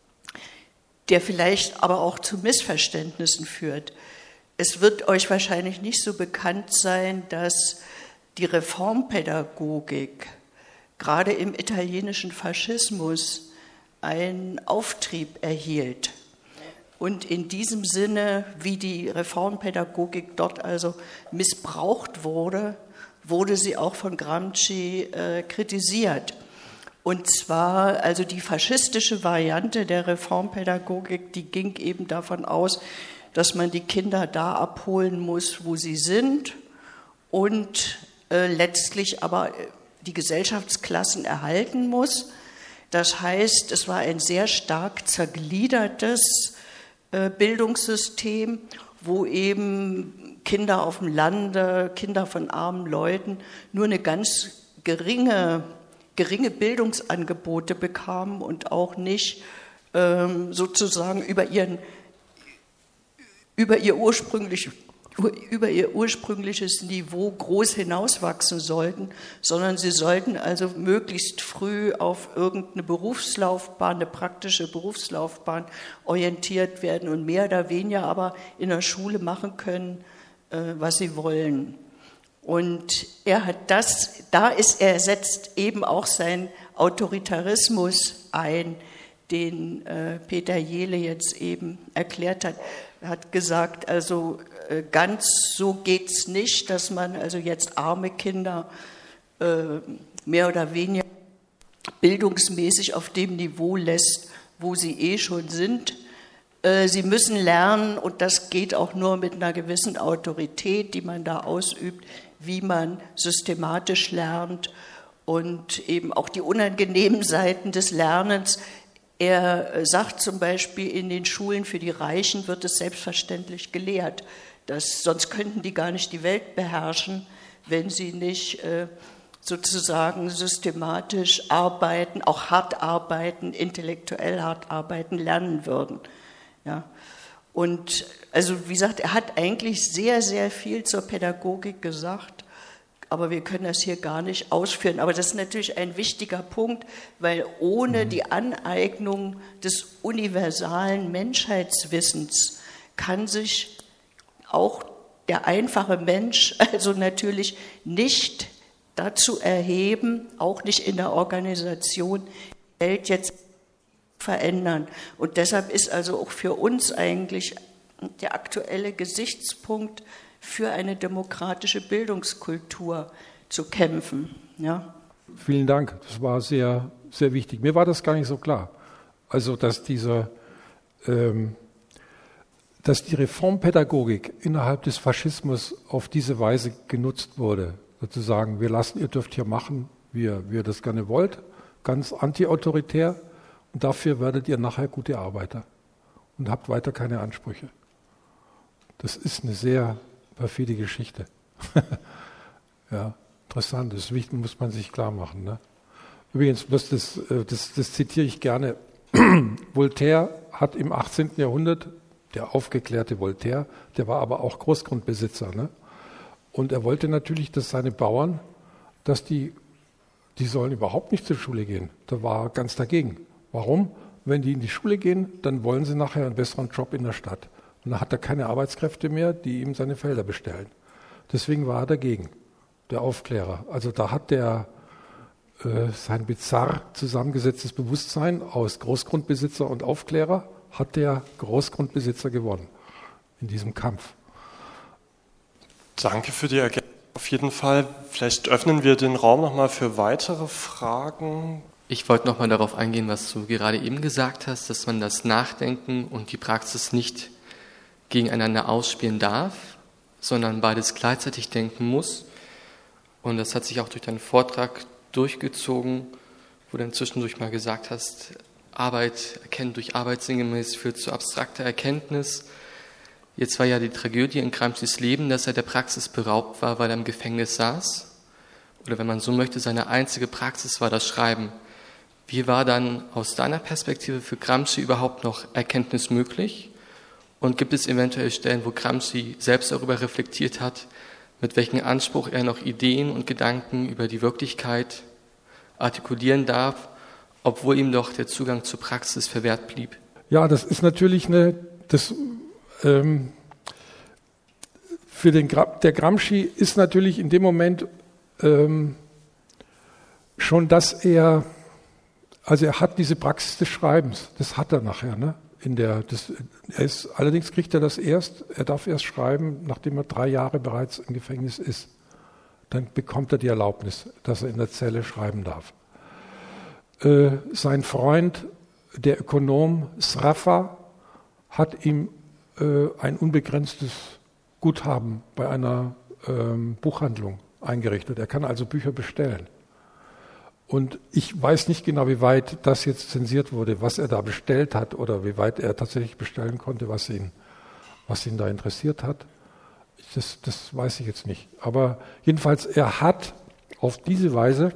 der vielleicht aber auch zu Missverständnissen führt. Es wird euch wahrscheinlich nicht so bekannt sein, dass die Reformpädagogik gerade im italienischen Faschismus einen Auftrieb erhielt. Und in diesem Sinne, wie die Reformpädagogik dort also missbraucht wurde, wurde sie auch von Gramsci äh, kritisiert. Und zwar, also die faschistische Variante der Reformpädagogik, die ging eben davon aus, dass man die Kinder da abholen muss, wo sie sind und äh, letztlich aber die Gesellschaftsklassen erhalten muss. Das heißt, es war ein sehr stark zergliedertes Bildungssystem, wo eben Kinder auf dem Lande, Kinder von armen Leuten nur eine ganz geringe, geringe Bildungsangebote bekamen und auch nicht ähm, sozusagen über, ihren, über, ihr ursprünglich, über ihr ursprüngliches Niveau groß hinauswachsen sollten, sondern sie sollten also möglichst früh auf irgendeine Berufslaufbahn, eine praktische Berufslaufbahn orientiert werden und mehr oder weniger aber in der Schule machen können, was sie wollen. Und er hat das, da ist er setzt eben auch seinen Autoritarismus ein, den äh, Peter Jehle jetzt eben erklärt hat. Er hat gesagt, also äh, ganz so geht's nicht, dass man also jetzt arme Kinder äh, mehr oder weniger bildungsmäßig auf dem Niveau lässt, wo sie eh schon sind. Sie müssen lernen, und das geht auch nur mit einer gewissen Autorität, die man da ausübt, wie man systematisch lernt und eben auch die unangenehmen Seiten des Lernens. Er sagt zum Beispiel, in den Schulen für die Reichen wird es selbstverständlich gelehrt. Das, sonst könnten die gar nicht die Welt beherrschen, wenn sie nicht äh, sozusagen systematisch arbeiten, auch hart arbeiten, intellektuell hart arbeiten, lernen würden. Ja. Und also wie gesagt, er hat eigentlich sehr, sehr viel zur Pädagogik gesagt, aber wir können das hier gar nicht ausführen. Aber das ist natürlich ein wichtiger Punkt, weil ohne die Aneignung des universalen Menschheitswissens kann sich auch der einfache Mensch also natürlich nicht dazu erheben, auch nicht in der Organisation, die Welt jetzt verändern. Und deshalb ist also auch für uns eigentlich der aktuelle Gesichtspunkt für eine demokratische Bildungskultur zu kämpfen. Ja. Vielen Dank, das war sehr, sehr wichtig. Mir war das gar nicht so klar. Also, dass dieser, ähm, dass die Reformpädagogik innerhalb des Faschismus auf diese Weise genutzt wurde, sozusagen, wir lassen, ihr dürft hier machen, wie ihr, wie ihr das gerne wollt, ganz antiautoritär, und dafür werdet ihr nachher gute Arbeiter und habt weiter keine Ansprüche. Das ist eine sehr perfide Geschichte. Ja, interessant, das muss man sich klar machen. Ne? Übrigens, das, das, das, das zitiere ich gerne. Voltaire hat im achtzehnten Jahrhundert, der aufgeklärte Voltaire, der war aber auch Großgrundbesitzer. Ne? Und er wollte natürlich, dass seine Bauern, dass die, die sollen überhaupt nicht zur Schule gehen. Da war er ganz dagegen. Warum? Wenn die in die Schule gehen, dann wollen sie nachher einen besseren Job in der Stadt. Und dann hat er keine Arbeitskräfte mehr, die ihm seine Felder bestellen. Deswegen war er dagegen, der Aufklärer. Also da hat der äh, sein bizarr zusammengesetztes Bewusstsein aus Großgrundbesitzer und Aufklärer, hat der Großgrundbesitzer gewonnen in diesem Kampf. Danke für die Ergänzung. Auf jeden Fall, vielleicht öffnen wir den Raum nochmal für weitere Fragen. Ich wollte nochmal darauf eingehen, was du gerade eben gesagt hast, dass man das Nachdenken und die Praxis nicht gegeneinander ausspielen darf, sondern beides gleichzeitig denken muss. Und das hat sich auch durch deinen Vortrag durchgezogen, wo du dann zwischendurch mal gesagt hast, Arbeit erkennen durch Arbeit sinngemäß führt zu abstrakter Erkenntnis. Jetzt war ja die Tragödie in Gramscis Leben, dass er der Praxis beraubt war, weil er im Gefängnis saß. Oder wenn man so möchte, seine einzige Praxis war das Schreiben. Wie war dann aus deiner Perspektive für Gramsci überhaupt noch Erkenntnis möglich? Und gibt es eventuell Stellen, wo Gramsci selbst darüber reflektiert hat, mit welchem Anspruch er noch Ideen und Gedanken über die Wirklichkeit artikulieren darf, obwohl ihm doch der Zugang zur Praxis verwehrt blieb? Ja, das ist natürlich eine, das, ähm, für den der Gramsci ist natürlich in dem Moment ähm, schon, dass er, also er hat diese Praxis des Schreibens, das hat er nachher, ne? In der, das, er ist, allerdings kriegt er das erst, er darf erst schreiben, nachdem er drei Jahre bereits im Gefängnis ist. Dann bekommt er die Erlaubnis, dass er in der Zelle schreiben darf. Äh, sein Freund, der Ökonom Sraffa, hat ihm äh, ein unbegrenztes Guthaben bei einer ähm, Buchhandlung eingerichtet. Er kann also Bücher bestellen. Und ich weiß nicht genau, wie weit das jetzt zensiert wurde, was er da bestellt hat oder wie weit er tatsächlich bestellen konnte, was ihn, was ihn da interessiert hat. Das, das weiß ich jetzt nicht. Aber jedenfalls, er hat auf diese Weise,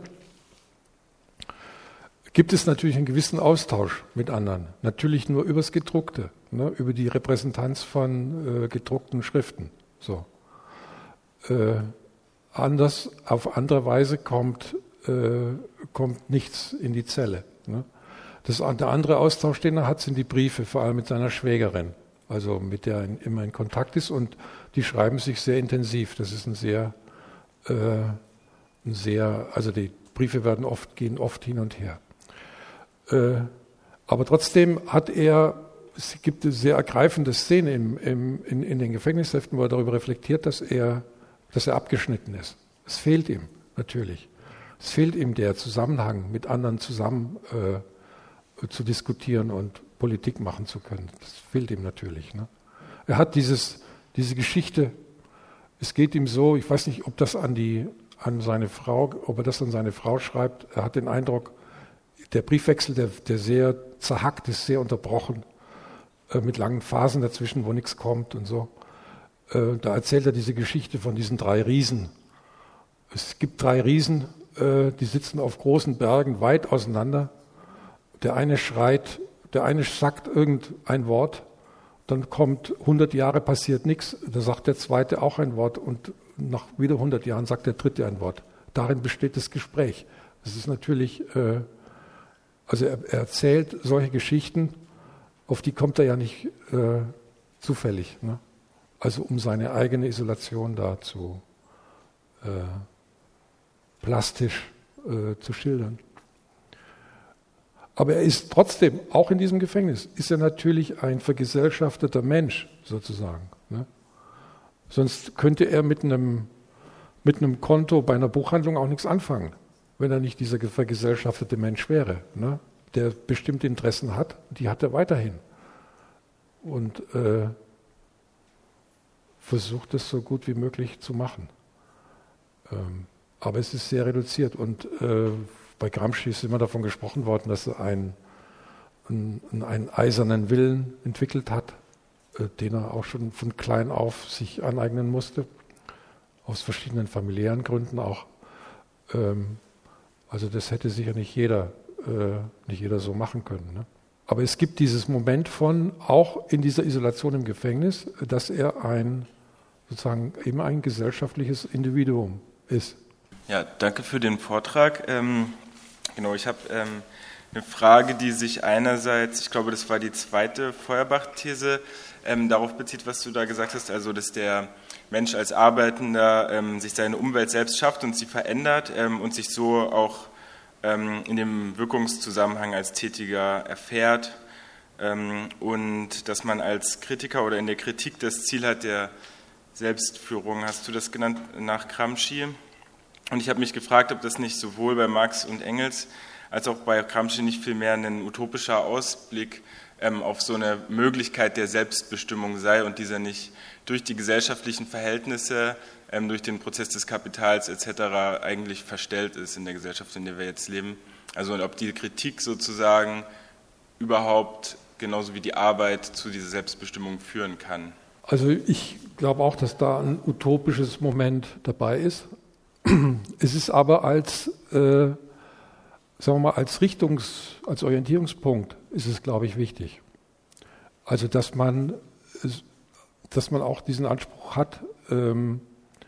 gibt es natürlich einen gewissen Austausch mit anderen. Natürlich nur übers Gedruckte, ne, über die Repräsentanz von äh, gedruckten Schriften. So. Äh, anders, auf andere Weise kommt, äh, kommt nichts in die Zelle. Ne. Das, der andere Austausch, den er hat, sind die Briefe, vor allem mit seiner Schwägerin, also mit der er immer in Kontakt ist, und die schreiben sich sehr intensiv. Das ist ein sehr, äh, ein sehr, also die Briefe werden oft, gehen oft hin und her. Äh, aber trotzdem hat er, es gibt eine sehr ergreifende Szene im, im, in, in den Gefängnisheften, wo er darüber reflektiert, dass er, dass er abgeschnitten ist. Es fehlt ihm natürlich. Es fehlt ihm der Zusammenhang, mit anderen zusammen äh, zu diskutieren und Politik machen zu können. Das fehlt ihm natürlich. Ne? Er hat dieses, diese Geschichte, es geht ihm so, ich weiß nicht, ob das an, die, an seine Frau, ob er das an seine Frau schreibt, er hat den Eindruck, der Briefwechsel, der, der sehr zerhackt ist, sehr unterbrochen, äh, mit langen Phasen dazwischen, wo nichts kommt und so. Äh, da erzählt er diese Geschichte von diesen drei Riesen. Es gibt drei Riesen, äh, die sitzen auf großen Bergen weit auseinander. Der eine schreit, der eine sagt irgendein Wort, dann kommt hundert Jahre, passiert nichts, da sagt der zweite auch ein Wort und nach wieder hundert Jahren sagt der dritte ein Wort. Darin besteht das Gespräch. Das ist natürlich, äh, also er, er erzählt solche Geschichten, auf die kommt er ja nicht äh, zufällig. Ne? Also um seine eigene Isolation da zu äh, plastisch äh, zu schildern. Aber er ist trotzdem, auch in diesem Gefängnis, ist er natürlich ein vergesellschafteter Mensch sozusagen. Ne? Sonst könnte er mit einem, mit einem Konto bei einer Buchhandlung auch nichts anfangen, wenn er nicht dieser vergesellschaftete Mensch wäre, ne? Der bestimmte Interessen hat, die hat er weiterhin. Und äh, versucht es so gut wie möglich zu machen. Ähm, aber es ist sehr reduziert und äh, bei Gramsci ist immer davon gesprochen worden, dass er einen, einen, einen eisernen Willen entwickelt hat, äh, den er auch schon von klein auf sich aneignen musste, aus verschiedenen familiären Gründen auch. Ähm, also das hätte sicher nicht jeder, äh, nicht jeder so machen können. Ne? Aber es gibt dieses Moment von, auch in dieser Isolation im Gefängnis, dass er ein, sozusagen eben ein gesellschaftliches Individuum ist. Ja, danke für den Vortrag. Ähm, genau, ich habe ähm, eine Frage, die sich einerseits, ich glaube, das war die zweite Feuerbach-These, ähm, darauf bezieht, was du da gesagt hast, also dass der Mensch als Arbeitender ähm, sich seine Umwelt selbst schafft und sie verändert ähm, und sich so auch ähm, in dem Wirkungszusammenhang als Tätiger erfährt ähm, und dass man als Kritiker oder in der Kritik das Ziel hat der Selbstführung, hast du das genannt, nach Gramsci? Und ich habe mich gefragt, ob das nicht sowohl bei Marx und Engels als auch bei Gramsci nicht vielmehr ein utopischer Ausblick ähm, auf so eine Möglichkeit der Selbstbestimmung sei und dieser nicht durch die gesellschaftlichen Verhältnisse, ähm, durch den Prozess des Kapitals et cetera eigentlich verstellt ist in der Gesellschaft, in der wir jetzt leben. Also ob die Kritik sozusagen überhaupt genauso wie die Arbeit zu dieser Selbstbestimmung führen kann. Also ich glaube auch, dass da ein utopisches Moment dabei ist. Es ist aber als, äh, sagen wir mal, als Richtungs-, als Orientierungspunkt ist es, glaube ich, wichtig. Also, dass man, dass man auch diesen Anspruch hat, ähm,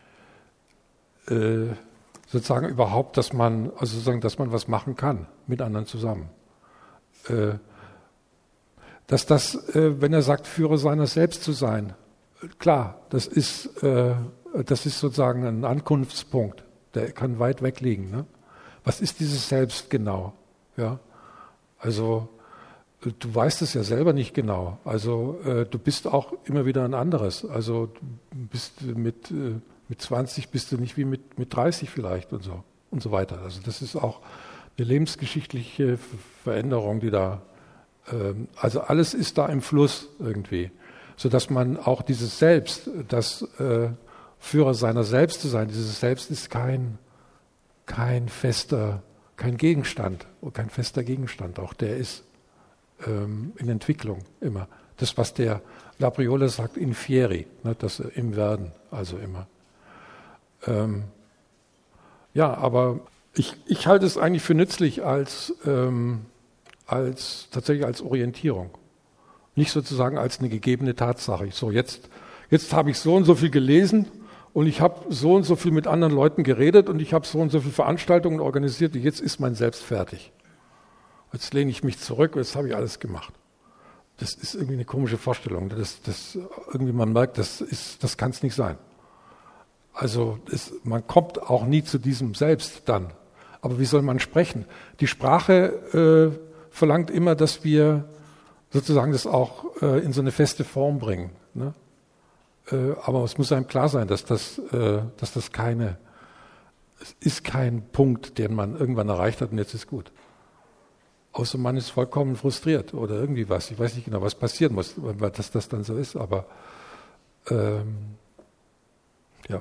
äh, sozusagen überhaupt, dass man, also sozusagen, dass man was machen kann mit anderen zusammen. Äh, dass das, äh, wenn er sagt, Führer seiner selbst zu sein, klar, das ist, äh, das ist sozusagen ein Ankunftspunkt. Der kann weit weg liegen. Ne? Was ist dieses Selbst genau? Ja? Also du weißt es ja selber nicht genau. Also äh, du bist auch immer wieder ein anderes. Also du bist mit, äh, mit zwanzig bist du nicht wie mit, mit dreißig vielleicht und so und so weiter. Also das ist auch eine lebensgeschichtliche Veränderung, die da, äh, also alles ist da im Fluss irgendwie, sodass man auch dieses Selbst, das äh, Führer seiner selbst zu sein. Dieses Selbst ist kein, kein fester kein Gegenstand, kein fester Gegenstand. Auch der ist ähm, in Entwicklung immer. Das, was der Labriola sagt, in fieri, ne, das im Werden, also immer. Ähm, ja, aber ich, ich halte es eigentlich für nützlich als, ähm, als tatsächlich als Orientierung. Nicht sozusagen als eine gegebene Tatsache. So, jetzt, jetzt habe ich so und so viel gelesen und ich habe so und so viel mit anderen Leuten geredet und ich habe so und so viele Veranstaltungen organisiert und jetzt ist mein Selbst fertig. Jetzt lehne ich mich zurück und jetzt habe ich alles gemacht. Das ist irgendwie eine komische Vorstellung. Das, das, irgendwie man merkt, das, ist, das kann es nicht sein. Also es, man kommt auch nie zu diesem Selbst dann. Aber wie soll man sprechen? Die Sprache äh, verlangt immer, dass wir sozusagen das auch äh, in so eine feste Form bringen. Ne? Äh, aber es muss einem klar sein, dass das, äh, dass das keine, es ist kein Punkt, den man irgendwann erreicht hat und jetzt ist gut. Außer man ist vollkommen frustriert oder irgendwie was. Ich weiß nicht genau, was passieren muss, dass das dann so ist, aber ähm, ja.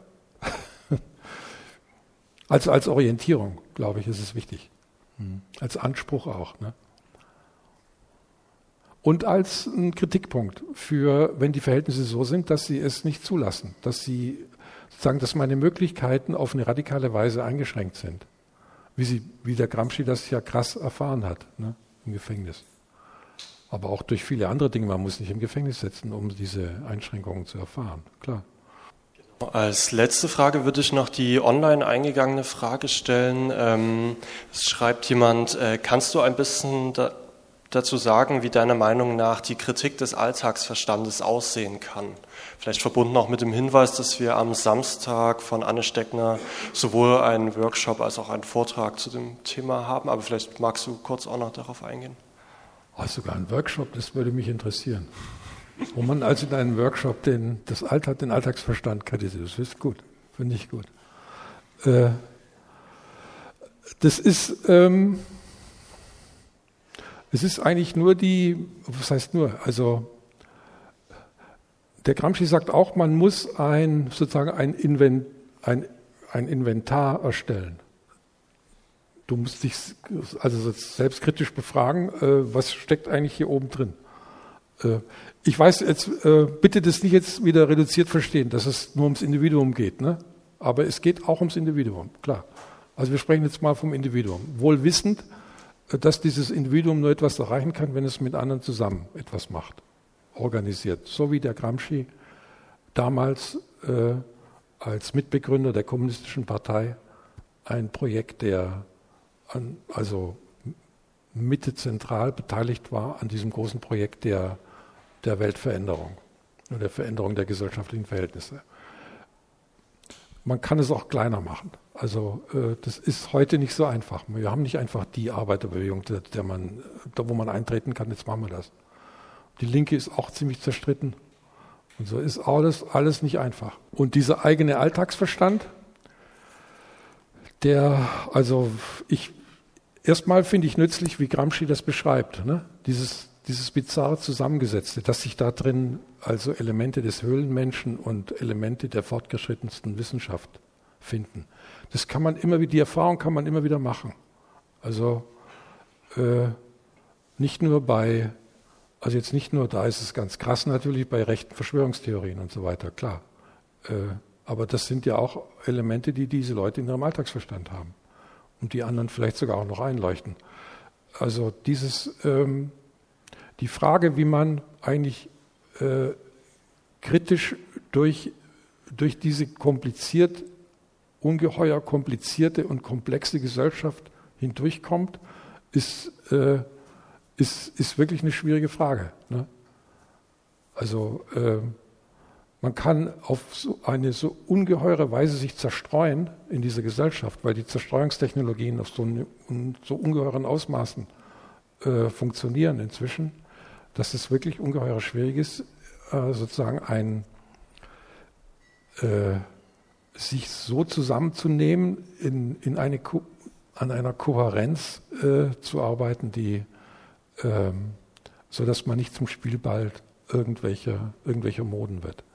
Also als Orientierung, glaube ich, ist es wichtig. Mhm. Als Anspruch auch. Ne? Und als ein Kritikpunkt für, wenn die Verhältnisse so sind, dass sie es nicht zulassen, dass sie sozusagen, dass meine Möglichkeiten auf eine radikale Weise eingeschränkt sind. Wie, sie, wie der Gramsci das ja krass erfahren hat, ne, im Gefängnis. Aber auch durch viele andere Dinge. Man muss nicht im Gefängnis sitzen, um diese Einschränkungen zu erfahren. Klar. Als letzte Frage würde ich noch die online eingegangene Frage stellen. Ähm, es schreibt jemand, äh, kannst du ein bisschen da, dazu sagen, wie deiner Meinung nach die Kritik des Alltagsverstandes aussehen kann? Vielleicht verbunden auch mit dem Hinweis, dass wir am Samstag von Anne Steckner sowohl einen Workshop als auch einen Vortrag zu dem Thema haben. Aber vielleicht magst du kurz auch noch darauf eingehen. Oh, sogar ein Workshop, das würde mich interessieren. Wo man also in einem Workshop den, das Alltag, den Alltagsverstand kritisiert. Das ist gut, finde ich gut. Äh, das ist, ähm, es ist eigentlich nur die, was heißt nur, also der Gramsci sagt auch, man muss ein, sozusagen ein, Invent, ein, ein Inventar erstellen. Du musst dich also selbstkritisch befragen, äh, was steckt eigentlich hier oben drin. Äh, ich weiß jetzt, äh, bitte das nicht jetzt wieder reduziert verstehen, dass es nur ums Individuum geht, ne? Aber es geht auch ums Individuum, klar. Also wir sprechen jetzt mal vom Individuum. Wohl wissend, äh, dass dieses Individuum nur etwas erreichen kann, wenn es mit anderen zusammen etwas macht, organisiert. So wie der Gramsci damals äh, als Mitbegründer der Kommunistischen Partei ein Projekt, der an, also Mitte zentral beteiligt war an diesem großen Projekt der, der Weltveränderung und der Veränderung der gesellschaftlichen Verhältnisse. Man kann es auch kleiner machen. Also äh, das ist heute nicht so einfach. Wir haben nicht einfach die Arbeiterbewegung, der, der man, da wo man eintreten kann, jetzt machen wir das. Die Linke ist auch ziemlich zerstritten. Und so ist alles, alles nicht einfach. Und dieser eigene Alltagsverstand, der, also ich, erstmal finde ich nützlich, wie Gramsci das beschreibt, ne? Dieses, dieses bizarre Zusammengesetzte, dass sich da drin also Elemente des Höhlenmenschen und Elemente der fortgeschrittensten Wissenschaft finden. Das kann man immer wieder, die Erfahrung kann man immer wieder machen. Also äh, nicht nur bei, also jetzt nicht nur, da ist es ganz krass natürlich, bei rechten Verschwörungstheorien und so weiter, klar. Äh, aber das sind ja auch Elemente, die diese Leute in ihrem Alltagsverstand haben und die anderen vielleicht sogar auch noch einleuchten. Also dieses, ähm, die Frage, wie man eigentlich äh, kritisch durch, durch diese kompliziert, ungeheuer komplizierte und komplexe Gesellschaft hindurchkommt, ist, äh, ist, ist wirklich eine schwierige Frage. Ne? Also äh, man kann auf so eine so ungeheure Weise sich zerstreuen in dieser Gesellschaft, weil die Zerstreuungstechnologien auf so, eine, so ungeheuren Ausmaßen äh, funktionieren inzwischen, dass es wirklich ungeheuer schwierig ist, äh, sozusagen ein, äh, sich so zusammenzunehmen, in, in eine, an einer Kohärenz äh, zu arbeiten, die, ähm, so dass man nicht zum Spielball irgendwelcher, irgendwelcher Moden wird.